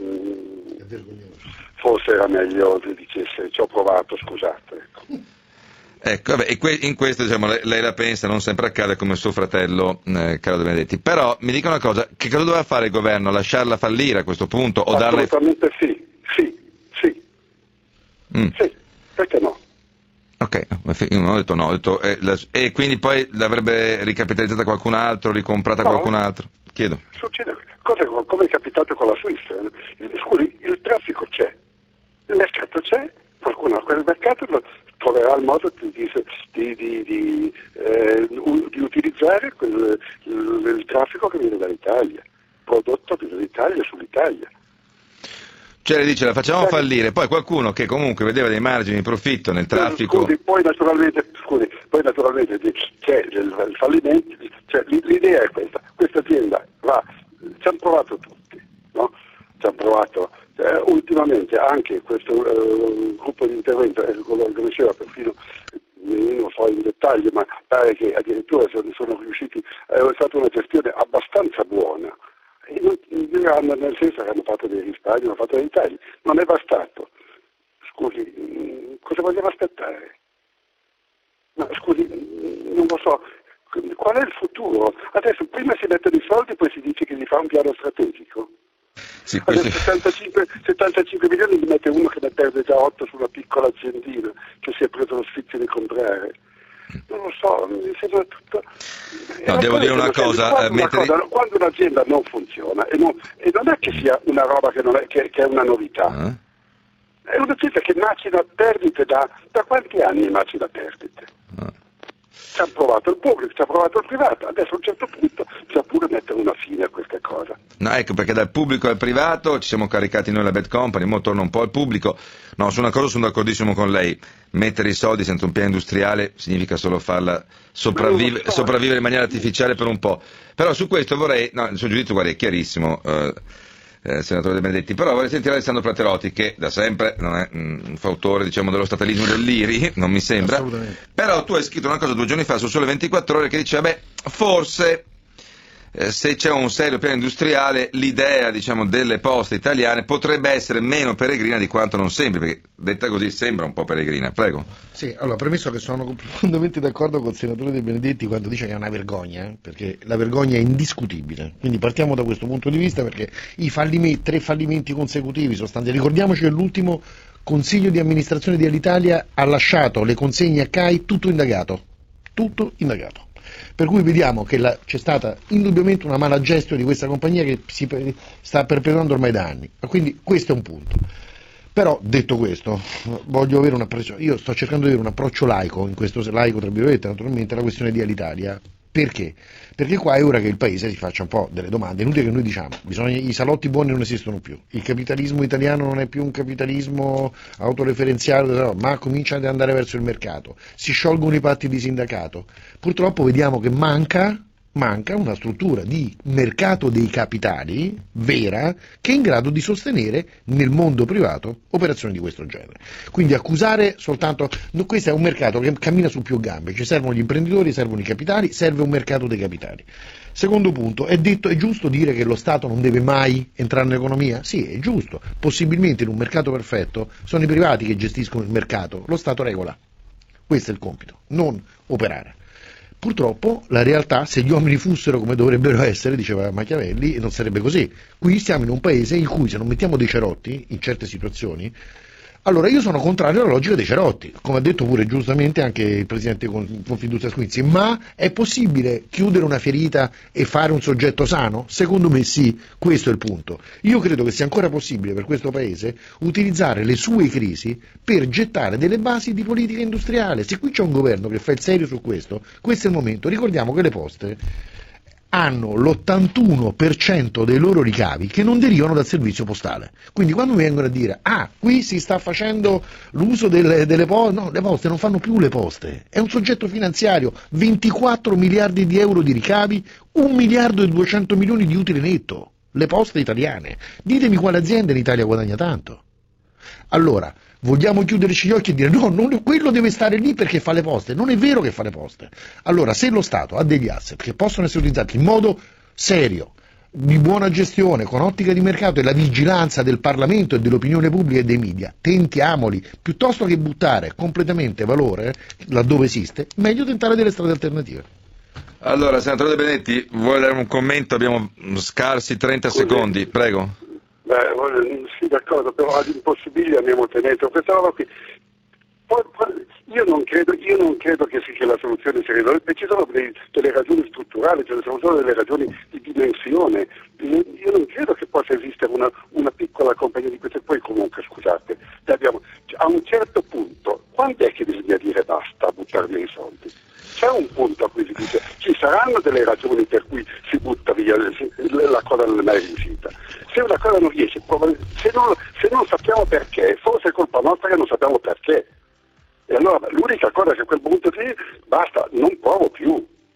Forse era meglio che dicesse ci ho provato, scusate. Ecco. Ecco, vabbè, e que- in questo diciamo, lei, lei la pensa, non sempre accade come suo fratello eh, Carlo De Benedetti. Però mi dica una cosa, che cosa doveva fare il governo? Lasciarla fallire a questo punto? O Assolutamente darle... sì, sì, sì, mm. sì, perché no? Ok, io non ho detto no, ho detto, eh, la, e quindi poi l'avrebbe ricapitalizzata qualcun altro, ricomprata no. qualcun altro? Chiedo. Succede, cosa, come è capitato con la Swiss? Scusi, il traffico c'è, il mercato c'è, qualcuno a quel mercato lo troverà il modo di, di, di, di, eh, di utilizzare quel, il, il traffico che viene dall'Italia, prodotto dall'Italia sull'Italia. Cioè le dice la facciamo fallire, poi qualcuno che comunque vedeva dei margini di profitto nel traffico... Scusi, poi naturalmente, scusi, poi naturalmente c'è il, il fallimento, cioè, l'idea è questa, questa azienda va, ci hanno provato tutti, no? Ci hanno provato eh, ultimamente anche questo eh, gruppo di intervento, eh, lo diceva perfino, eh, non so in dettaglio, ma pare che addirittura sono riusciti, è stata una gestione abbastanza buona. Nel senso che hanno fatto dei risparmi, hanno fatto dei tagli, non è bastato. Scusi, cosa vogliamo aspettare? Ma scusi, non lo so, qual è il futuro? Adesso prima si mettono i soldi, poi si dice che si fa un piano strategico. Sì, questo... settantacinque, settantacinque milioni li mette uno che ne perde già otto su una piccola aziendina che si è preso lo sfizio di comprare. Non lo so, mi sembra tutto... No, devo dire una cosa, quando, mentre... una cosa quando un'azienda non funziona, e non, e non è che sia una roba che, non è, che, che è una novità, uh-huh. È un'azienda che macina perdite da, da quanti anni macina perdite? Uh-huh. Ci ha provato il pubblico, ci ha provato il privato, adesso a un certo punto bisogna pure mettere una fine a queste cose. No, ecco, perché dal pubblico al privato ci siamo caricati noi la bad company, mo torno un po' al pubblico. No, su una cosa sono d'accordissimo con lei, mettere i soldi senza un piano industriale significa solo farla sopravvive- so. sopravvivere in maniera artificiale per un po'. Però su questo vorrei, no, il suo giudizio guarda, è chiarissimo, eh, eh, senatore De Benedetti, però vorrei sentire Alessandro Praterotti, che da sempre non è un fautore, diciamo, dello statalismo dell'I R I, non mi sembra, però tu hai scritto una cosa due giorni fa su Sole ventiquattro Ore che dice, beh, forse eh, se c'è un serio piano industriale, l'idea, diciamo, delle poste italiane potrebbe essere meno peregrina di quanto non sembri, perché detta così sembra un po' peregrina. Prego. Sì, allora, premesso che sono profondamente d'accordo col senatore De Benedetti quando dice che è una vergogna, eh, perché la vergogna è indiscutibile, quindi partiamo da questo punto di vista, perché i fallimenti, tre fallimenti consecutivi sostanziali, ricordiamoci che l'ultimo Consiglio di amministrazione di Alitalia ha lasciato le consegne a C A I tutto indagato, tutto indagato. Per cui vediamo che la, c'è stata indubbiamente una mala gestione di questa compagnia che si sta perpetuando ormai da anni, quindi questo è un punto. Però detto questo, voglio avere un approccio, io sto cercando di avere un approccio laico, in questo laico tra virgolette naturalmente, alla questione di Alitalia. Perché? Perché qua è ora che il paese si faccia un po' delle domande, è inutile che noi diciamo, bisogna, i salotti buoni non esistono più, il capitalismo italiano non è più un capitalismo autoreferenziato, ma comincia ad andare verso il mercato, si sciolgono i patti di sindacato, purtroppo vediamo che manca, manca una struttura di mercato dei capitali vera che è in grado di sostenere nel mondo privato operazioni di questo genere. Quindi accusare soltanto, no, questo è un mercato che cammina su più gambe, ci servono gli imprenditori, servono i capitali, serve un mercato dei capitali. Secondo punto, è detto, è giusto dire che lo Stato non deve mai entrare nell'economia? Sì, è giusto, possibilmente in un mercato perfetto sono i privati che gestiscono il mercato, lo Stato regola, questo è il compito, non operare. Purtroppo la realtà, se gli uomini fossero come dovrebbero essere, diceva Machiavelli, non sarebbe così. Qui siamo in un paese in cui se non mettiamo dei cerotti, in certe situazioni, allora io sono contrario alla logica dei cerotti, come ha detto pure giustamente anche il Presidente Confindustria Squinzi, ma è possibile chiudere una ferita e fare un soggetto sano? Secondo me sì, questo è il punto. Io credo che sia ancora possibile per questo Paese utilizzare le sue crisi per gettare delle basi di politica industriale. Se qui c'è un governo che fa il serio su questo, questo è il momento. Ricordiamo che le poste hanno l'ottantuno per cento dei loro ricavi che non derivano dal servizio postale. Quindi quando mi vengono a dire ah, qui si sta facendo l'uso delle, delle poste, no, le poste non fanno più le poste, è un soggetto finanziario, ventiquattro miliardi di euro di ricavi, un miliardo e duecento milioni di utile netto, le poste italiane. Ditemi quale azienda in Italia guadagna tanto. Allora, vogliamo chiuderci gli occhi e dire no, non, quello deve stare lì perché fa le poste? Non è vero che fa le poste. Allora, se lo Stato ha degli asset che possono essere utilizzati in modo serio, di buona gestione, con ottica di mercato e la vigilanza del Parlamento e dell'opinione pubblica e dei media, tentiamoli, piuttosto che buttare completamente valore laddove esiste, meglio tentare delle strade alternative. Allora, senatore De Benedetti, vuole dare un commento? Abbiamo scarsi trenta secondi, prego. Beh, sì, d'accordo, però all'impossibile abbiamo tenuto questa roba qui. Poi, poi, io, non credo, io non credo che sia la soluzione seria, ci sono dei, delle ragioni strutturali, ci sono delle ragioni di dimensione. Io non credo che possa esistere una, una piccola compagnia di queste. Poi comunque, scusate, abbiamo, a un certo punto, quando è che bisogna dire basta a buttare via i soldi? C'è un punto a cui si dice, ci saranno delle ragioni per cui si butta via, la cosa non è mai riuscita. Se una cosa non riesce, se non, se non sappiamo perché, forse è colpa nostra che non sappiamo perché. E allora l'unica cosa che a quel punto lì, basta, non provo più.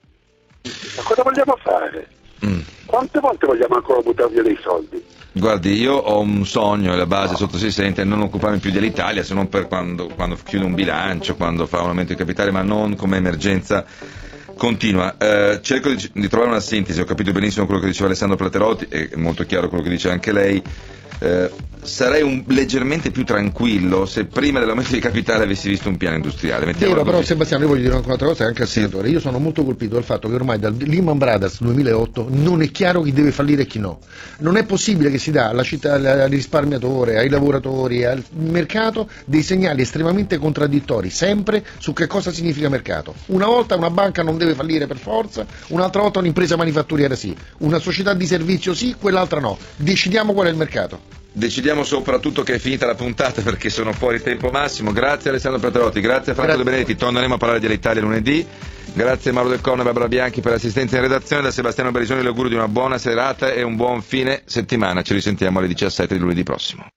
Ma cosa vogliamo fare? Mm. Quante volte vogliamo ancora buttare via dei soldi? Guardi, io ho un sogno e la base no. sotto si sente non occuparmi più dell'Italia se non per quando, quando chiude un bilancio, quando fa un aumento di capitale, ma non come emergenza continua. Eh, cerco di, di trovare una sintesi, ho capito benissimo quello che diceva Alessandro Platerotti, è molto chiaro quello che dice anche lei. Eh, sarei un, leggermente più tranquillo se prima dell'aumento di capitale avessi visto un piano industriale. Vero, però Sebastiano, io voglio dire un'altra cosa anche al senatore. Io sono molto colpito dal fatto che ormai dal Lehman Brothers duemilaotto non è chiaro chi deve fallire e chi no. Non è possibile che si dà alla città, al risparmiatore, ai lavoratori, al mercato dei segnali estremamente contraddittori sempre su che cosa significa mercato. Una volta una banca non deve fallire per forza, un'altra volta un'impresa manifatturiera sì, una società di servizio sì, quell'altra no. Decidiamo qual è il mercato. Decidiamo soprattutto che è finita la puntata perché sono fuori tempo massimo. Grazie Alessandro Platerotti, grazie a Franco grazie. De Benedetti, torneremo a parlare dell'Italia lunedì. Grazie a Mauro Del Corno e Barbara Bianchi per l'assistenza in redazione. Da Sebastiano Barisoni le auguro di una buona serata e un buon fine settimana. Ci risentiamo alle diciassette di lunedì prossimo.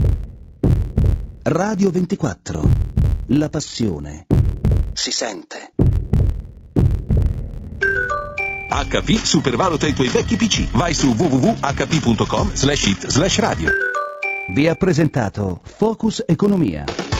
Radio ventiquattro, la passione si sente. H P supervaluta i tuoi vecchi P C. Vai su w w w punto h p punto com slash it slash radio. Vi ha presentato Focus Economia.